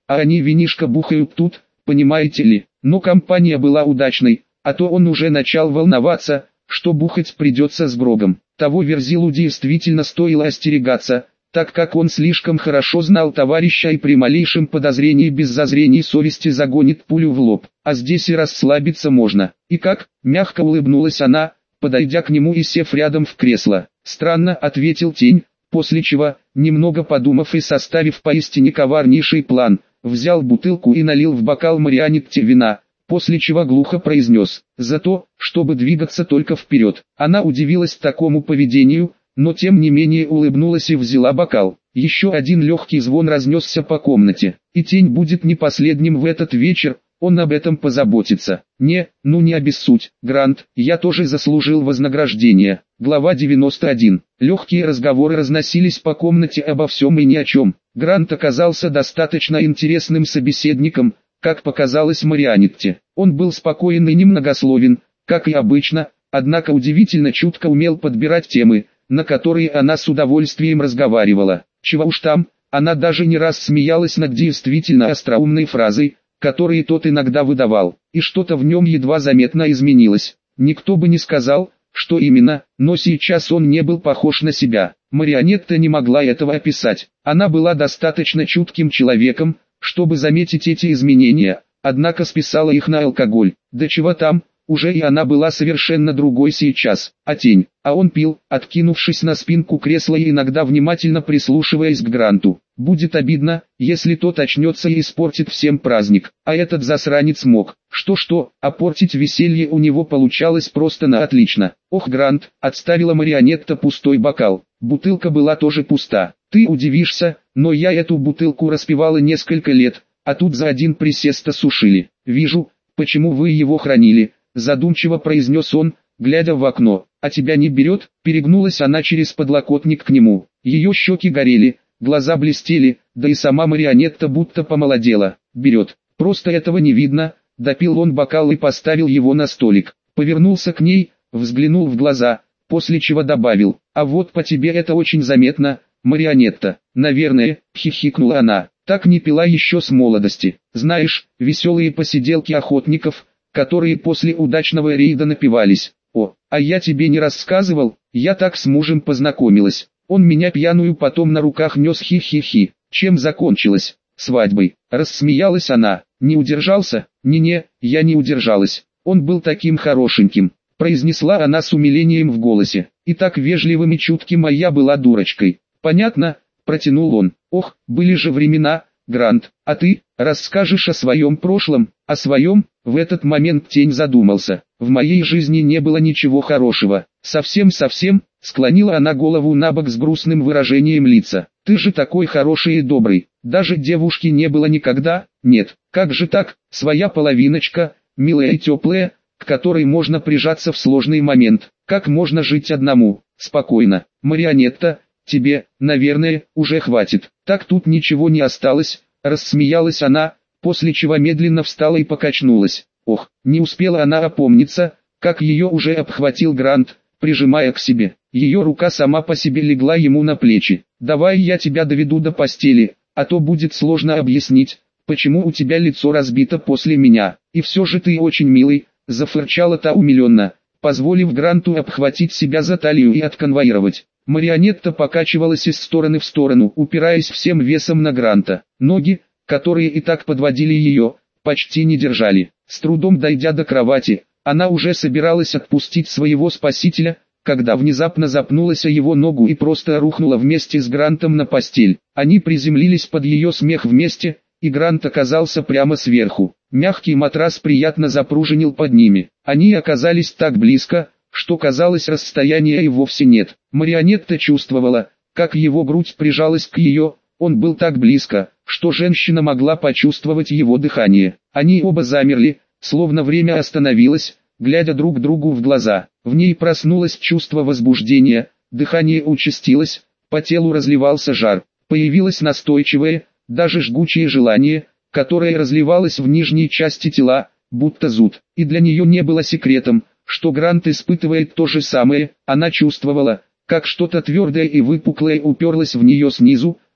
а они винишко бухают тут, понимаете ли. Но компания была удачной, а то он уже начал волноваться, что бухать придется с Брогом. Того Верзилу действительно стоило остерегаться, так как он слишком хорошо знал товарища и при малейшем подозрении без зазрений совести загонит пулю в лоб. А здесь и расслабиться можно. И как? Мягко улыбнулась она, подойдя к нему и сев рядом в кресло. Странно, ответил Тень, после чего, немного подумав и составив поистине коварнейший план, взял бутылку и налил в бокал Марианетте вина, после чего глухо произнес: «За то, чтобы двигаться только вперед». Она удивилась такому поведению, но тем не менее улыбнулась и взяла бокал. Еще один легкий звон разнесся по комнате. И Тень будет не последним в этот вечер, он об этом позаботится. Не, ну не обессудь, Грант, я тоже заслужил вознаграждение. Глава девяносто один. Легкие разговоры разносились по комнате обо всем и ни о чем. Грант оказался достаточно интересным собеседником, как показалось Марианетте. Он был спокоен и немногословен, как и обычно, однако удивительно чутко умел подбирать темы, на которые она с удовольствием разговаривала. Чего уж там, она даже не раз смеялась над действительно остроумной фразой, которые тот иногда выдавал, и что-то в нем едва заметно изменилось. Никто бы не сказал, что именно, но сейчас он не был похож на себя. Марианетта не могла этого описать. Она была достаточно чутким человеком, чтобы заметить эти изменения, однако списала их на алкоголь. Да чего там, уже и она была совершенно другой сейчас. А Тень, а он пил, откинувшись на спинку кресла и иногда внимательно прислушиваясь к Гранту. Будет обидно, если тот очнется и испортит всем праздник. А этот засранец мог. Что-что, а портить веселье у него получалось просто на отлично. Ох, Грант, отставила Марианетта пустой бокал. Бутылка была тоже пуста. Ты удивишься, но я эту бутылку распивала несколько лет, а тут за один присест осушили. Вижу, почему вы его хранили, задумчиво произнес он, глядя в окно. А тебя не берет? Перегнулась она через подлокотник к нему. Ее щеки горели, глаза блестели, да и сама Марианетта будто помолодела. Берет, просто этого не видно. Допил он бокал и поставил его на столик. Повернулся к ней, взглянул в глаза, после чего добавил: а вот по тебе это очень заметно, Марианетта. Наверное, хихикнула она, так не пила еще с молодости. Знаешь, веселые посиделки охотников, которые после удачного рейда напивались. О, а я тебе не рассказывал, я так с мужем познакомилась. Он меня пьяную потом на руках нес, хи-хи-хи. Чем закончилось? Свадьбой. Рассмеялась она. Не удержался? Не-не, я не удержалась. Он был таким хорошеньким, произнесла она с умилением в голосе. И так вежливым и чутким, а я была дурочкой. Понятно, протянул он. Ох, были же времена, Грант. А ты, расскажешь о своем прошлом? О своем? В этот момент Тень задумался. В моей жизни не было ничего хорошего. Совсем-совсем, склонила она голову набок с грустным выражением лица. Ты же такой хороший и добрый. Даже девушки не было никогда? Нет. Как же так? Своя половиночка, милая и теплая, к которой можно прижаться в сложный момент. Как можно жить одному? Спокойно. Марианетта, тебе, наверное, уже хватит. Так тут ничего не осталось, рассмеялась она, после чего медленно встала и покачнулась. Ох, не успела она опомниться, как ее уже обхватил Грант, прижимая к себе. Ее рука сама по себе легла ему на плечи. «Давай я тебя доведу до постели, а то будет сложно объяснить, почему у тебя лицо разбито после меня. И все же ты очень милый», — зафырчала та умиленно, позволив Гранту обхватить себя за талию и отконвоировать. Марианетта покачивалась из стороны в сторону, упираясь всем весом на Гранта. Ноги, которые и так подводили ее, почти не держали. С трудом дойдя до кровати, она уже собиралась отпустить своего спасителя, когда внезапно запнулась о его ногу и просто рухнула вместе с Грантом на постель. Они приземлились под ее смех вместе, и Грант оказался прямо сверху. Мягкий матрас приятно запружинил под ними. Они оказались так близко, что казалось, расстояния и вовсе нет. Марианетта чувствовала, как его грудь прижалась к ее, он был так близко, что женщина могла почувствовать его дыхание. Они оба замерли, словно время остановилось, глядя друг другу в глаза. В ней проснулось чувство возбуждения, дыхание участилось, по телу разливался жар. Появилось настойчивое, даже жгучее желание, которое разливалось в нижней части тела, будто зуд. И для нее не было секретом, что Грант испытывает то же самое. Она чувствовала, как что-то твердое и выпуклое уперлось в нее снизу,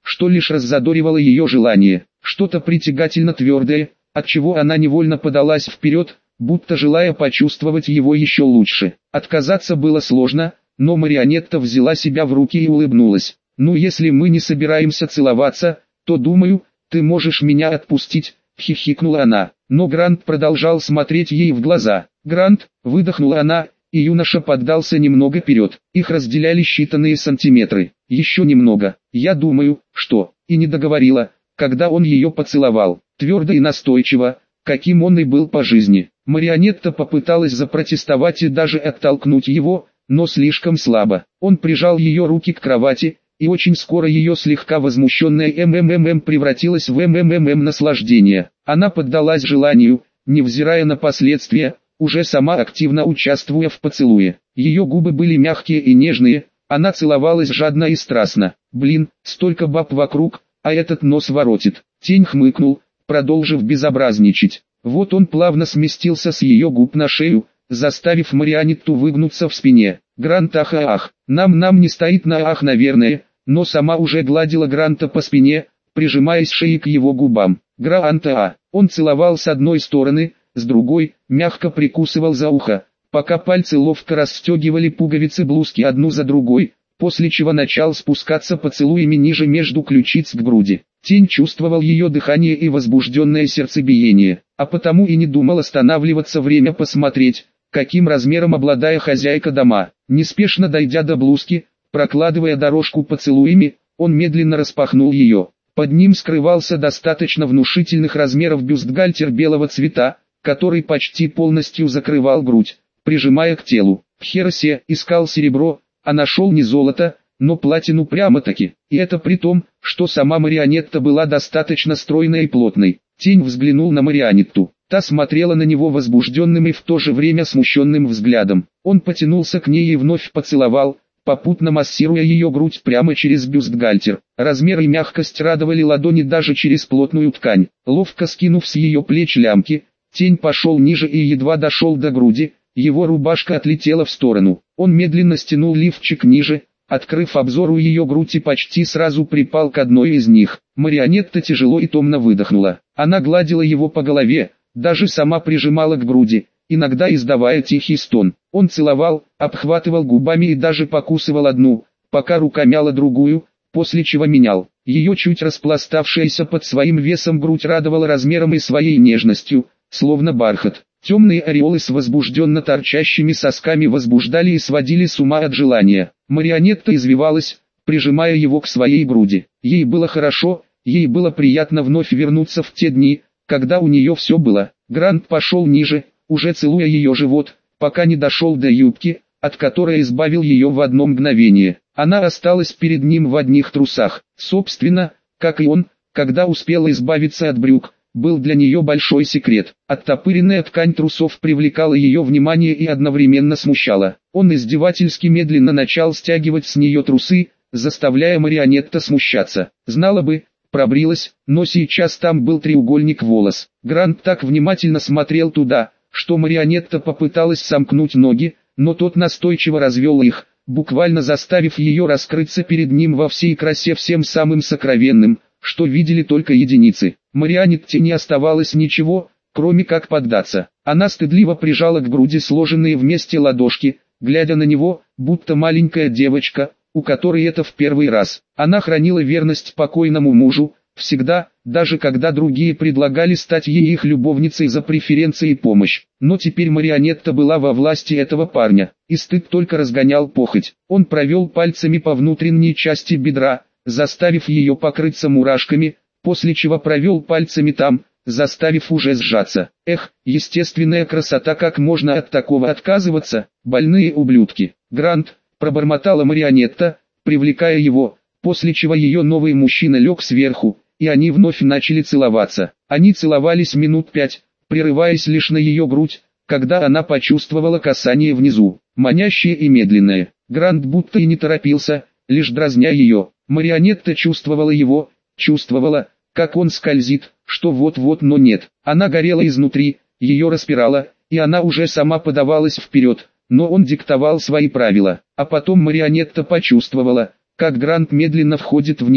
что лишь раззадоривало ее желание. Что-то притягательно твердое, отчего она невольно подалась вперед, будто желая почувствовать его еще лучше. Отказаться было сложно, но Марионетта взяла себя в руки и улыбнулась. «Ну если мы не собираемся целоваться, то думаю, ты можешь меня отпустить», — хихикнула она. Но Грант продолжал смотреть ей в глаза. «Грант», — выдохнула она, и юноша поддался немного вперед. Их разделяли считанные сантиметры. «Еще немного. Я думаю, что...» И не договорила, когда он ее поцеловал. Твердо и настойчиво, каким он и был по жизни. Марионетта попыталась запротестовать и даже оттолкнуть его, но слишком слабо. Он прижал ее руки к кровати, и очень скоро ее слегка возмущенное МММ превратилось в МММ наслаждение. Она поддалась желанию, невзирая на последствия, уже сама активно участвуя в поцелуе. Ее губы были мягкие и нежные, она целовалась жадно и страстно. «Блин, столько баб вокруг, а этот нос воротит». Тень хмыкнул, продолжив безобразничать. Вот он плавно сместился с ее губ на шею, заставив Марионетту выгнуться в спине. Грант ах-ах, нам-нам не стоит на ах наверное, но сама уже гладила Гранта по спине, прижимаясь шеей к его губам. Гранта, он целовал с одной стороны, с другой, мягко прикусывал за ухо, пока пальцы ловко расстегивали пуговицы блузки одну за другой, после чего начал спускаться поцелуями ниже между ключиц к груди. Тень чувствовал ее дыхание и возбужденное сердцебиение, а потому и не думал останавливаться время посмотреть, каким размером обладая хозяйка дома. Неспешно дойдя до блузки, прокладывая дорожку поцелуями, он медленно распахнул ее. Под ним скрывался достаточно внушительных размеров бюстгальтер белого цвета, который почти полностью закрывал грудь, прижимая к телу. В Херосе искал серебро, а нашел не золото, но платину прямо-таки. И это при том, что сама Марионетта была достаточно стройной и плотной. Тень взглянул на Марионетту. Та смотрела на него возбужденным и в то же время смущенным взглядом. Он потянулся к ней и вновь поцеловал, попутно массируя ее грудь прямо через бюстгальтер. Размер и мягкость радовали ладони даже через плотную ткань. Ловко скинув с ее плеч лямки, Тень пошел ниже и едва дошел до груди, его рубашка отлетела в сторону. Он медленно стянул лифчик ниже, открыв обзору ее грудь и почти сразу припал к одной из них. Марионетта тяжело и томно выдохнула. Она гладила его по голове, даже сама прижимала к груди, иногда издавая тихий стон. Он целовал, обхватывал губами и даже покусывал одну, пока рука мяла другую, после чего менял. Ее чуть распластавшаяся под своим весом грудь радовала размером и своей нежностью, словно бархат. Темные ореолы с возбужденно торчащими сосками возбуждали и сводили с ума от желания. Марионетта извивалась, прижимая его к своей груди. Ей было хорошо, ей было приятно вновь вернуться в те дни, когда у нее все было. Грант пошел ниже, уже целуя ее живот, пока не дошел до юбки, от которой избавил ее в одно мгновение. Она осталась перед ним в одних трусах. Собственно, как и он, когда успела избавиться от брюк, был для нее большой секрет. Оттопыренная ткань трусов привлекала ее внимание и одновременно смущала. Он издевательски медленно начал стягивать с нее трусы, заставляя Марионетта смущаться. Знала бы, пробрилась, но сейчас там был треугольник волос. Грант так внимательно смотрел туда, что Марионетта попыталась сомкнуть ноги, но тот настойчиво развел их, буквально заставив ее раскрыться перед ним во всей красе всем самым сокровенным, что видели только единицы. Марионетте не оставалось ничего, кроме как поддаться. Она стыдливо прижала к груди сложенные вместе ладошки, глядя на него, будто маленькая девочка, у которой это в первый раз. Она хранила верность покойному мужу, всегда, даже когда другие предлагали стать ей их любовницей за преференции и помощь. Но теперь Марионетта была во власти этого парня, и стыд только разгонял похоть. Он провел пальцами по внутренней части бедра, заставив ее покрыться мурашками, после чего провел пальцами там, заставив уже сжаться. Эх, естественная красота, как можно от такого отказываться, больные ублюдки. Грант, пробормотала Марионетта, привлекая его, после чего ее новый мужчина лег сверху, и они вновь начали целоваться. Они целовались минут пять, прерываясь лишь на ее грудь, когда она почувствовала касание внизу, манящее и медленное. Грант будто и не торопился, лишь дразня ее. Марионетта чувствовала его, чувствовала, как он скользит, что вот-вот, но нет. Она горела изнутри, ее распирала, и она уже сама подавалась вперед, но он диктовал свои правила. А потом Марионетта почувствовала, как Грант медленно входит в нее.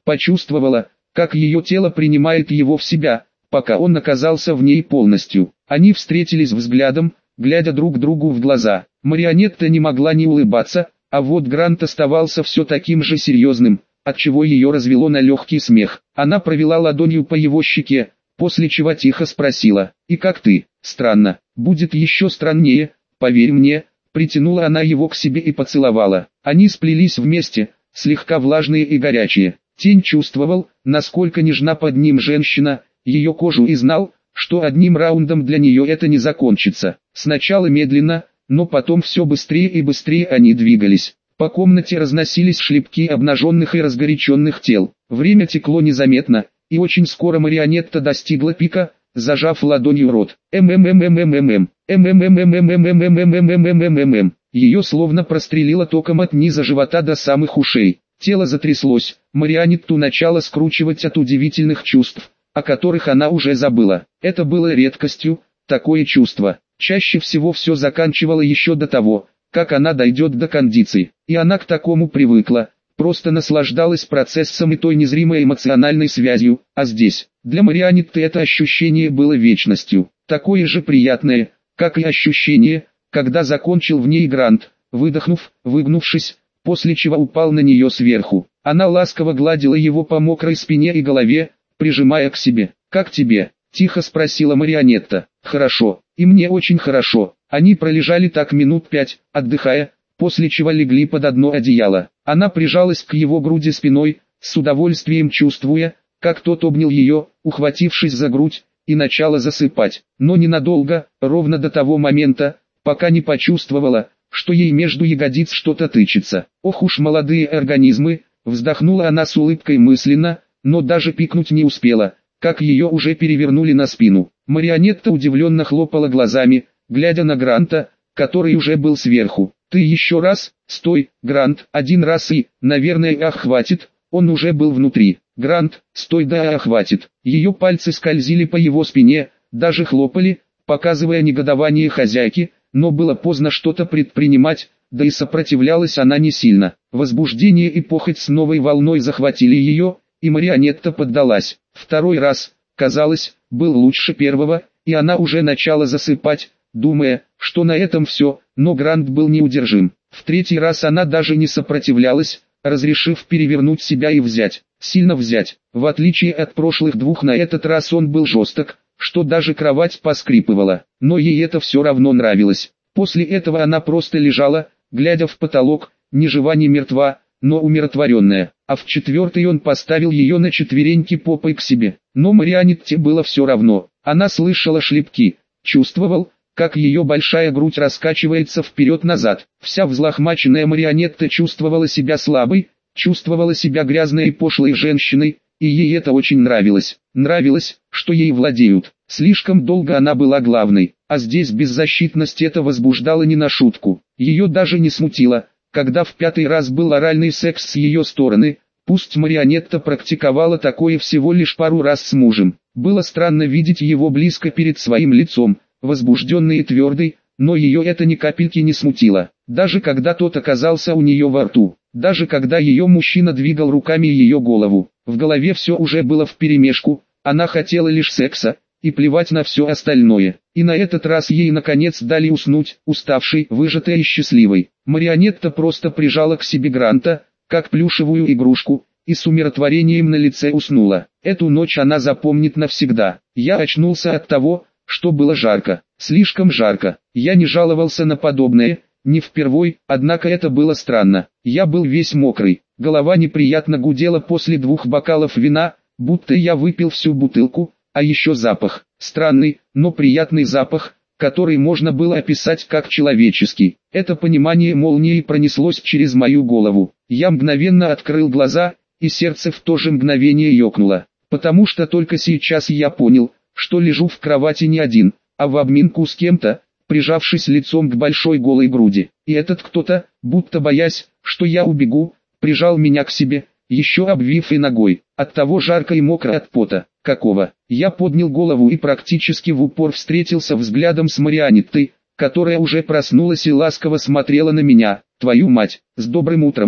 почувствовала, как ее тело принимает его в себя, пока он оказался в ней полностью. Они встретились взглядом, глядя друг другу в глаза. Марионетта не могла не улыбаться, а вот Грант оставался все таким же серьезным, отчего ее развело на легкий смех. Она провела ладонью по его щеке, после чего тихо спросила: «И как ты?» «Странно, будет еще страннее, поверь мне». Притянула она его к себе и поцеловала. Они сплелись вместе, слегка влажные и горячие. Тень чувствовал, насколько нежна под ним женщина, ее кожу, и знал, что одним раундом для нее это не закончится. Сначала медленно, но потом все быстрее и быстрее они двигались. По комнате разносились шлепки обнаженных и разгоряченных тел. Время текло незаметно, и очень скоро Марионетта достигла пика, зажав ладонью рот. МММММММ, МММММММММММММММ. Ее словно прострелило током от низа живота до самых ушей. Тело затряслось, Марионетту начало скручивать от удивительных чувств, о которых она уже забыла. Это было редкостью, такое чувство. Чаще всего все заканчивало еще до того, как она дойдет до кондиции. И она к такому привыкла, просто наслаждалась процессом и той незримой эмоциональной связью, а здесь, для Марионетты это ощущение было вечностью. Такое же приятное, как и ощущение, когда закончил в ней Грант, выдохнув, выгнувшись, после чего упал на нее сверху. Она ласково гладила его по мокрой спине и голове, прижимая к себе. «Как тебе?» – тихо спросила Марионетта. «Хорошо, и мне очень хорошо». Они пролежали так минут пять, отдыхая, после чего легли под одно одеяло. Она прижалась к его груди спиной, с удовольствием чувствуя, как тот обнял ее, ухватившись за грудь, и начала засыпать. Но ненадолго, ровно до того момента, пока не почувствовала, что ей между ягодиц что-то тычется. «Ох уж молодые организмы», вздохнула она с улыбкой мысленно, но даже пикнуть не успела, как ее уже перевернули на спину. Марионетта удивленно хлопала глазами, глядя на Гранта, который уже был сверху. «Ты еще раз?» «Стой, Грант, один раз и, наверное, ах, хватит». Он уже был внутри. «Грант, стой, да, ах, хватит». Ее пальцы скользили по его спине, даже хлопали, показывая негодование хозяйки, но было поздно что-то предпринимать, да и сопротивлялась она не сильно. Возбуждение и похоть с новой волной захватили ее, и Марионетта поддалась. Второй раз, казалось, был лучше первого, и она уже начала засыпать, думая, что на этом все, но Грант был неудержим. В третий раз она даже не сопротивлялась, разрешив перевернуть себя и взять, сильно взять. В отличие от прошлых двух, на этот раз он был жесток, что даже кровать поскрипывала, но ей это все равно нравилось. После этого она просто лежала, глядя в потолок, ни жива ни мертва, но умиротворенная. А в четвертый он поставил ее на четвереньки попой к себе. Но Марионетте было все равно. Она слышала шлепки, чувствовал, как ее большая грудь раскачивается вперед-назад. Вся взлохмаченная Марионетта чувствовала себя слабой, чувствовала себя грязной и пошлой женщиной, и ей это очень нравилось. Нравилось, что ей владеют. Слишком долго она была главной, а здесь беззащитность это возбуждала не на шутку. Ее даже не смутило, когда в пятый раз был оральный секс с ее стороны, пусть Марионетта практиковала такое всего лишь пару раз с мужем. Было странно видеть его близко перед своим лицом, возбужденный и твердый, но ее это ни капельки не смутило. Даже когда тот оказался у нее во рту, даже когда ее мужчина двигал руками ее голову, в голове все уже было вперемешку, она хотела лишь секса, и плевать на все остальное. И на этот раз ей наконец дали уснуть, уставшей, выжатой и счастливой. Марионетта просто прижала к себе Гранта, как плюшевую игрушку, и с умиротворением на лице уснула. Эту ночь она запомнит навсегда. Я очнулся от того, что было жарко, слишком жарко. Я не жаловался на подобное, не впервой, однако это было странно. Я был весь мокрый, голова неприятно гудела после двух бокалов вина, будто я выпил всю бутылку, а еще запах, странный, но приятный запах, который можно было описать как человеческий. Это понимание молнией пронеслось через мою голову. Я мгновенно открыл глаза, и сердце в то же мгновение ёкнуло, потому что только сейчас я понял, что лежу в кровати не один, а в обнимку с кем-то, прижавшись лицом к большой голой груди. И этот кто-то, будто боясь, что я убегу, прижал меня к себе, еще обвив и ногой. Оттого жарко и мокро от пота. Какого? Я поднял голову и практически в упор встретился взглядом с Марионеттой, которая уже проснулась и ласково смотрела на меня. «Твою мать, с добрым утром!» –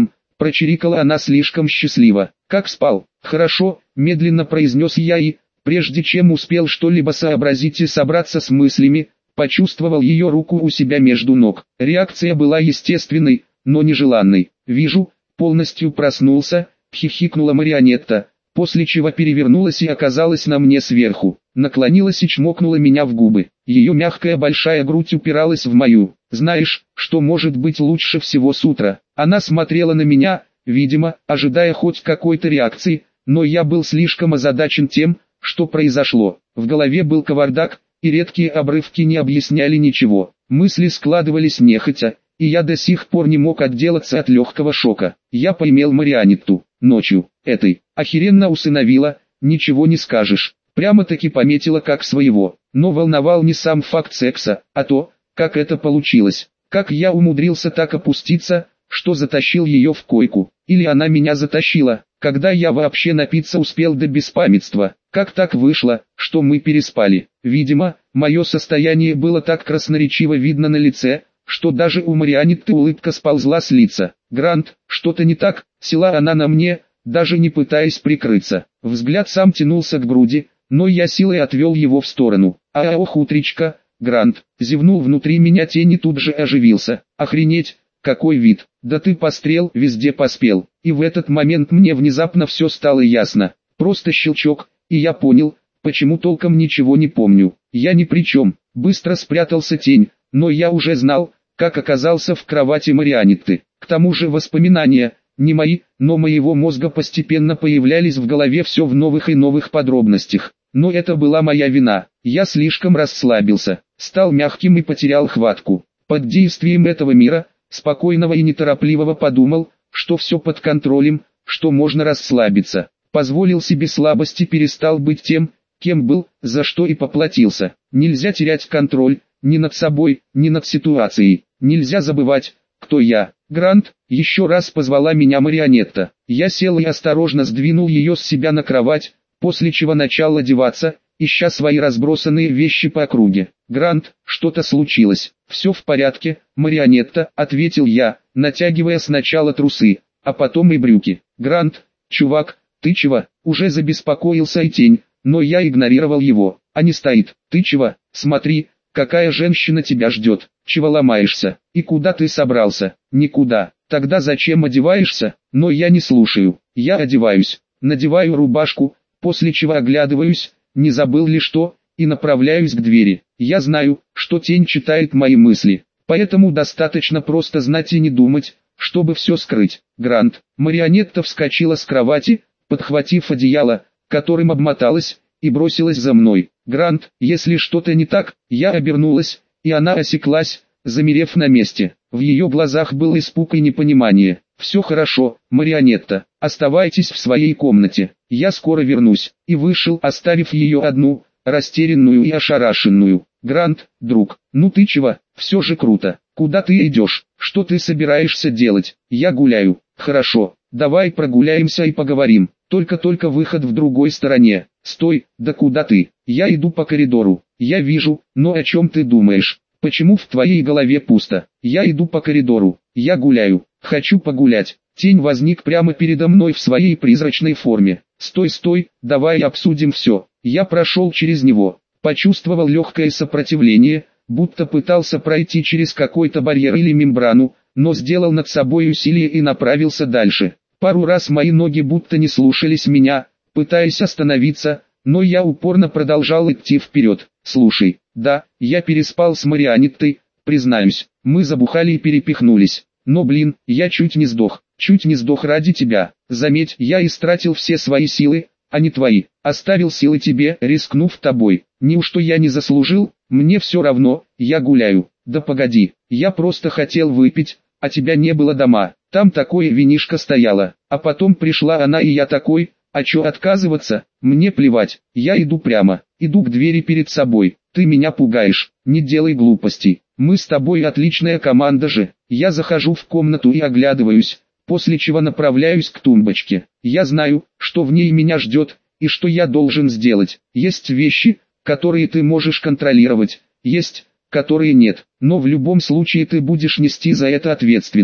прочирикала она слишком счастливо. Как спал? Хорошо, медленно произнес я и, прежде чем успел что-либо сообразить и собраться с мыслями, почувствовал ее руку у себя между ног. Реакция была естественной, но нежеланной. «Вижу, полностью проснулся», — хихикнула марионетта, после чего перевернулась и оказалась на мне сверху. Наклонилась и чмокнула меня в губы. Ее мягкая большая грудь упиралась в мою. «Знаешь, что может быть лучше всего с утра?» Она смотрела на меня, видимо, ожидая хоть какой-то реакции, но я был слишком озадачен тем, что произошло. В голове был кавардак, и редкие обрывки не объясняли ничего. Мысли складывались нехотя, и я до сих пор не мог отделаться от легкого шока. Я поимел марионетту. Ночью, этой, охеренно усыновила, ничего не скажешь. Прямо-таки пометила как своего. Но волновал не сам факт секса, а то, как это получилось. Как я умудрился так опуститься, что затащил ее в койку. Или она меня затащила, когда я вообще напиться успел до беспамятства. Как так вышло, что мы переспали? Видимо, мое состояние было так красноречиво видно на лице, что даже у марионетты улыбка сползла с лица. «Грант, что-то не так?» — села она на мне, даже не пытаясь прикрыться. Взгляд сам тянулся к груди, но я силой отвел его в сторону. «А ох, утречка, Грант!» — зевнул внутри меня тень и тут же оживился. «Охренеть, какой вид! Да ты пострел, везде поспел!» И в этот момент мне внезапно все стало ясно. Просто щелчок, и я понял, почему толком ничего не помню. Я ни при чем. Быстро спрятался тень, но я уже знал, как оказался в кровати марионетты. К тому же воспоминания, не мои, но моего мозга постепенно появлялись в голове все в новых и новых подробностях. Но это была моя вина. Я слишком расслабился, стал мягким и потерял хватку. Под действием этого мира, спокойного и неторопливого, подумал, что все под контролем, что можно расслабиться. Позволил себе слабости, перестал быть тем, кем был, за что и поплатился. Нельзя терять контроль, ни над собой, ни над ситуацией. Нельзя забывать, кто я. «Грант», — еще раз позвала меня марионетта. Я сел и осторожно сдвинул ее с себя на кровать, после чего начал одеваться, ища свои разбросанные вещи по округе. «Грант, что-то случилось?» «Все в порядке, марионетта», — ответил я, натягивая сначала трусы, а потом и брюки. «Грант, чувак, ты чего?» Уже забеспокоился и тень, но я игнорировал его. «А не стоит. Ты чего? Смотри, какая женщина тебя ждет. Чего ломаешься? И куда ты собрался?» «Никуда». «Тогда зачем одеваешься?» «Но я не слушаю. Я одеваюсь, надеваю рубашку, после чего оглядываюсь, не забыл ли что, и направляюсь к двери. Я знаю, что тень читает мои мысли, поэтому достаточно просто знать и не думать, чтобы все скрыть. «Грант». Марионетта вскочила с кровати, подхватив одеяло, которым обмоталась, и бросилась за мной. «Грант, если что-то не так», я обернулась, и она осеклась, замерев на месте. В ее глазах был испуг и непонимание. «Все хорошо, марионетта, оставайтесь в своей комнате, я скоро вернусь», и вышел, оставив ее одну, растерянную и ошарашенную. «Грант, друг, ну ты чего, все же круто, куда ты идешь, что ты собираешься делать?» «Я гуляю». «Хорошо, давай прогуляемся и поговорим, только-только выход в другой стороне». «Стой, да куда ты?» «Я иду по коридору». «Я вижу, но о чем ты думаешь? Почему в твоей голове пусто?» «Я иду по коридору, я гуляю, хочу погулять». Тень возник прямо передо мной в своей призрачной форме. «Стой, стой, давай обсудим все». Я прошел через него, почувствовал легкое сопротивление, будто пытался пройти через какой-то барьер или мембрану, но сделал над собой усилие и направился дальше. Пару раз мои ноги будто не слушались меня, пытаясь остановиться, но я упорно продолжал идти вперед. «Слушай, да, я переспал с марионеттой, признаюсь, мы забухали и перепихнулись. Но блин, я чуть не сдох, чуть не сдох ради тебя. Заметь, я истратил все свои силы, а не твои. Оставил силы тебе, рискнув тобой. Неужто я не заслужил? Мне все равно, я гуляю». «Да погоди, я просто хотел выпить, а тебя не было дома. Там такое винишко стояло, а потом пришла она и я такой, а чё отказываться? Мне плевать, я иду прямо, иду к двери перед собой. Ты меня пугаешь, не делай глупостей. Мы с тобой отличная команда же». Я захожу в комнату и оглядываюсь, после чего направляюсь к тумбочке. Я знаю, что в ней меня ждет, и что я должен сделать. Есть вещи, которые ты можешь контролировать, есть, которые нет, но в любом случае ты будешь нести за это ответственность.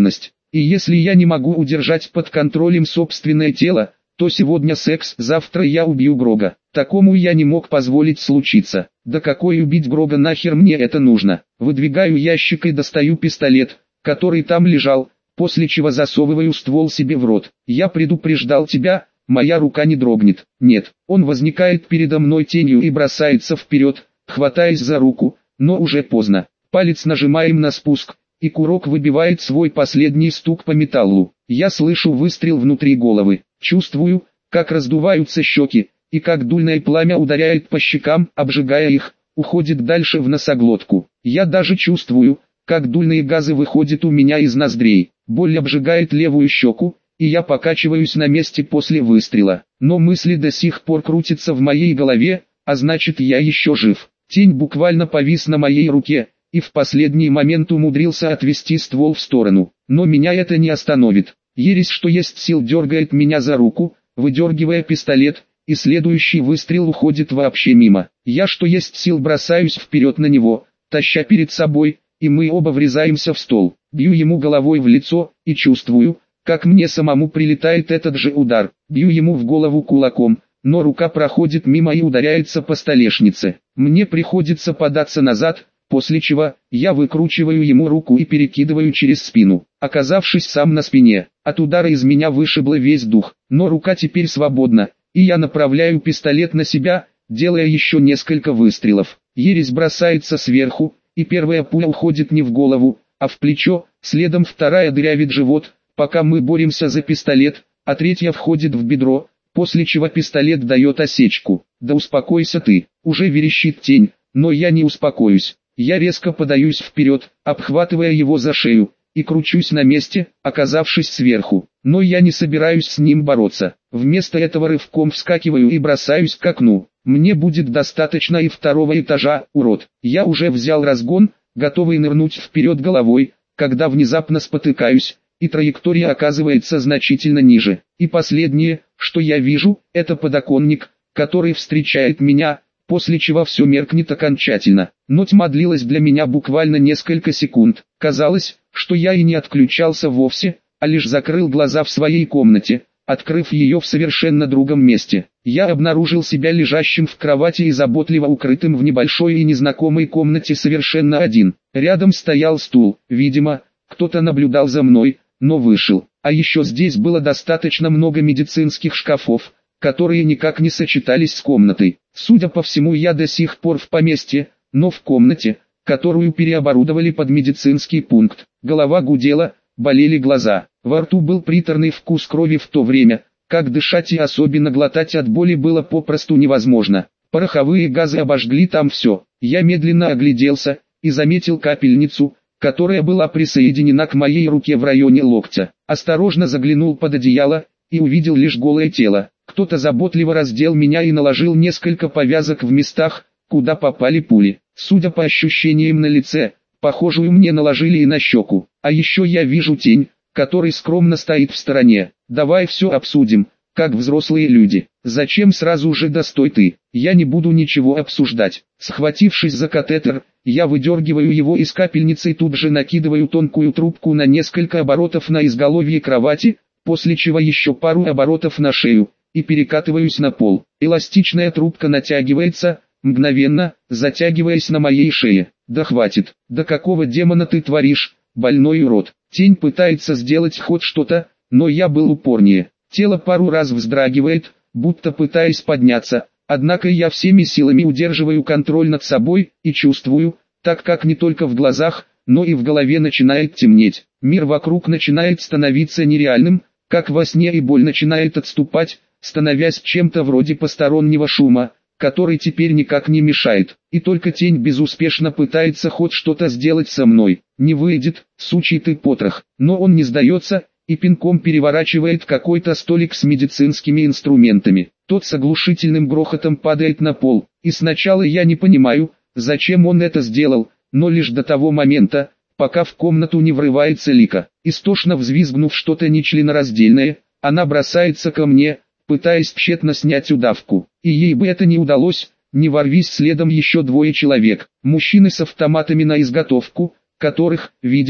И если я не могу удержать под контролем собственное тело, то сегодня секс, завтра я убью Грога. Такому я не мог позволить случиться. Да какой убить Грога, нахер мне это нужно? Выдвигаю ящик и достаю пистолет, который там лежал, после чего засовываю ствол себе в рот. Я предупреждал тебя, моя рука не дрогнет. Нет, он возникает передо мной тенью и бросается вперед, хватаясь за руку, но уже поздно. Палец нажимаем на спуск, и курок выбивает свой последний стук по металлу. Я слышу выстрел внутри головы, чувствую, как раздуваются щеки, и как дульное пламя ударяет по щекам, обжигая их, уходит дальше в носоглотку. Я даже чувствую, как дульные газы выходят у меня из ноздрей. Боль обжигает левую щеку, и я покачиваюсь на месте после выстрела. Но мысли до сих пор крутятся в моей голове, а значит я еще жив. Тень буквально повис на моей руке, и в последний момент умудрился отвести ствол в сторону. Но меня это не остановит. Ересь, что есть сил, дергает меня за руку, выдергивая пистолет, и следующий выстрел уходит вообще мимо. Я, что есть сил, бросаюсь вперед на него, таща перед собой, и мы оба врезаемся в стол. Бью ему головой в лицо, и чувствую, как мне самому прилетает этот же удар. Бью ему в голову кулаком, но рука проходит мимо и ударяется по столешнице. Мне приходится податься назад, после чего я выкручиваю ему руку и перекидываю через спину. Оказавшись сам на спине, от удара из меня вышибло весь дух, но рука теперь свободна, и я направляю пистолет на себя, делая еще несколько выстрелов. Ересь бросается сверху, и первая пуля уходит не в голову, а в плечо, следом вторая дырявит живот, пока мы боремся за пистолет, а третья входит в бедро, после чего пистолет дает осечку. Да успокойся ты, уже верещит тень, но я не успокоюсь. Я резко подаюсь вперед, обхватывая его за шею, и кручусь на месте, оказавшись сверху. Но я не собираюсь с ним бороться. Вместо этого рывком вскакиваю и бросаюсь к окну. Мне будет достаточно и второго этажа, урод. Я уже взял разгон, готовый нырнуть вперед головой, когда внезапно спотыкаюсь, и траектория оказывается значительно ниже. И последнее, что я вижу, это подоконник, который встречает меня, после чего все меркнет окончательно. Но тьма длилась для меня буквально несколько секунд. Казалось, что я и не отключался вовсе, а лишь закрыл глаза в своей комнате, открыв ее в совершенно другом месте. Я обнаружил себя лежащим в кровати и заботливо укрытым в небольшой и незнакомой комнате совершенно один. Рядом стоял стул, видимо, кто-то наблюдал за мной, но вышел. А еще здесь было достаточно много медицинских шкафов, которые никак не сочетались с комнатой. Судя по всему, я до сих пор в поместье, но в комнате, которую переоборудовали под медицинский пункт. Голова гудела, болели глаза. Во рту был приторный вкус крови, в то время, как дышать и особенно глотать от боли было попросту невозможно. Пороховые газы обожгли там все. Я медленно огляделся и заметил капельницу, которая была присоединена к моей руке в районе локтя. Осторожно заглянул под одеяло и увидел лишь голое тело. Кто-то заботливо раздел меня и наложил несколько повязок в местах, куда попали пули. Судя по ощущениям на лице, похожую мне наложили и на щеку. А еще я вижу тень, который скромно стоит в стороне. Давай все обсудим, как взрослые люди. Зачем сразу же достой ты? Я не буду ничего обсуждать. Схватившись за катетер, я выдергиваю его из капельницы и тут же накидываю тонкую трубку на несколько оборотов на изголовье кровати, после чего еще пару оборотов на шею, и перекатываюсь на пол. Эластичная трубка натягивается, мгновенно, затягиваясь на моей шее. Да хватит, да какого демона ты творишь, больной урод. Тень пытается сделать хоть что-то, но я был упорнее. Тело пару раз вздрагивает, будто пытаясь подняться, однако я всеми силами удерживаю контроль над собой и чувствую, так как не только в глазах, но и в голове начинает темнеть. Мир вокруг начинает становиться нереальным, как во сне, и боль начинает отступать, становясь чем-то вроде постороннего шума, который теперь никак не мешает. И только тень безуспешно пытается хоть что-то сделать со мной. Не выйдет, сучий ты потрох. Но он не сдается, и пинком переворачивает какой-то столик с медицинскими инструментами. Тот с оглушительным грохотом падает на пол. И сначала я не понимаю, зачем он это сделал, но лишь до того момента, пока в комнату не врывается Лика. Истошно взвизгнув что-то нечленораздельное, она бросается ко мне, пытаясь тщетно снять удавку. И ей бы это не удалось, не ворвись следом еще двое человек. Мужчины с автоматами на изготовку, которых, видимо,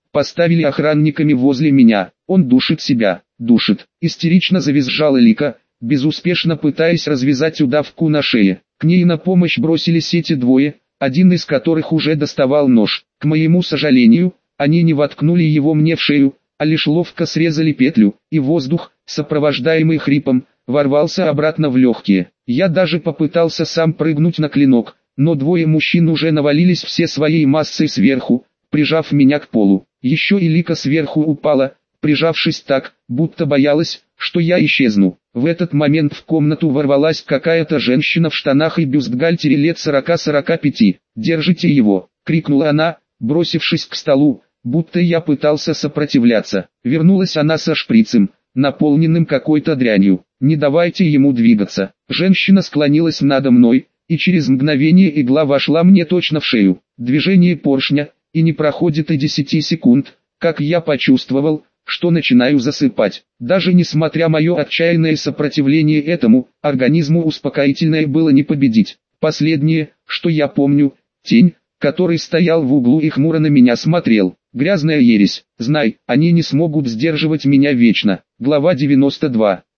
поставили охранниками возле меня. Он душит себя, душит. Истерично завизжала Лика, безуспешно пытаясь развязать удавку на шее. К ней на помощь бросились эти двое, один из которых уже доставал нож. К моему сожалению, они не воткнули его мне в шею, а лишь ловко срезали петлю, и воздух, сопровождаемый хрипом, ворвался обратно в легкие. Я даже попытался сам прыгнуть на клинок, но двое мужчин уже навалились все своей массой сверху, прижав меня к полу. Еще и Лика сверху упала, прижавшись так, будто боялась, что я исчезну. В этот момент в комнату ворвалась какая-то женщина в штанах и бюстгальтере лет сорока-сорока пяти. «Держите его!» — крикнула она, бросившись к столу, будто я пытался сопротивляться. Вернулась она со шприцем, наполненным какой-то дрянью. «Не давайте ему двигаться!» Женщина склонилась надо мной, и через мгновение игла вошла мне точно в шею. Движение поршня, и не проходит и десяти секунд, как я почувствовал, что начинаю засыпать. Даже несмотря мое отчаянное сопротивление этому, организму успокоительное было не победить. Последнее, что я помню, тень, который стоял в углу и хмуро на меня смотрел. Грязная ересь. Знай, они не смогут сдерживать меня вечно. Глава девяносто два.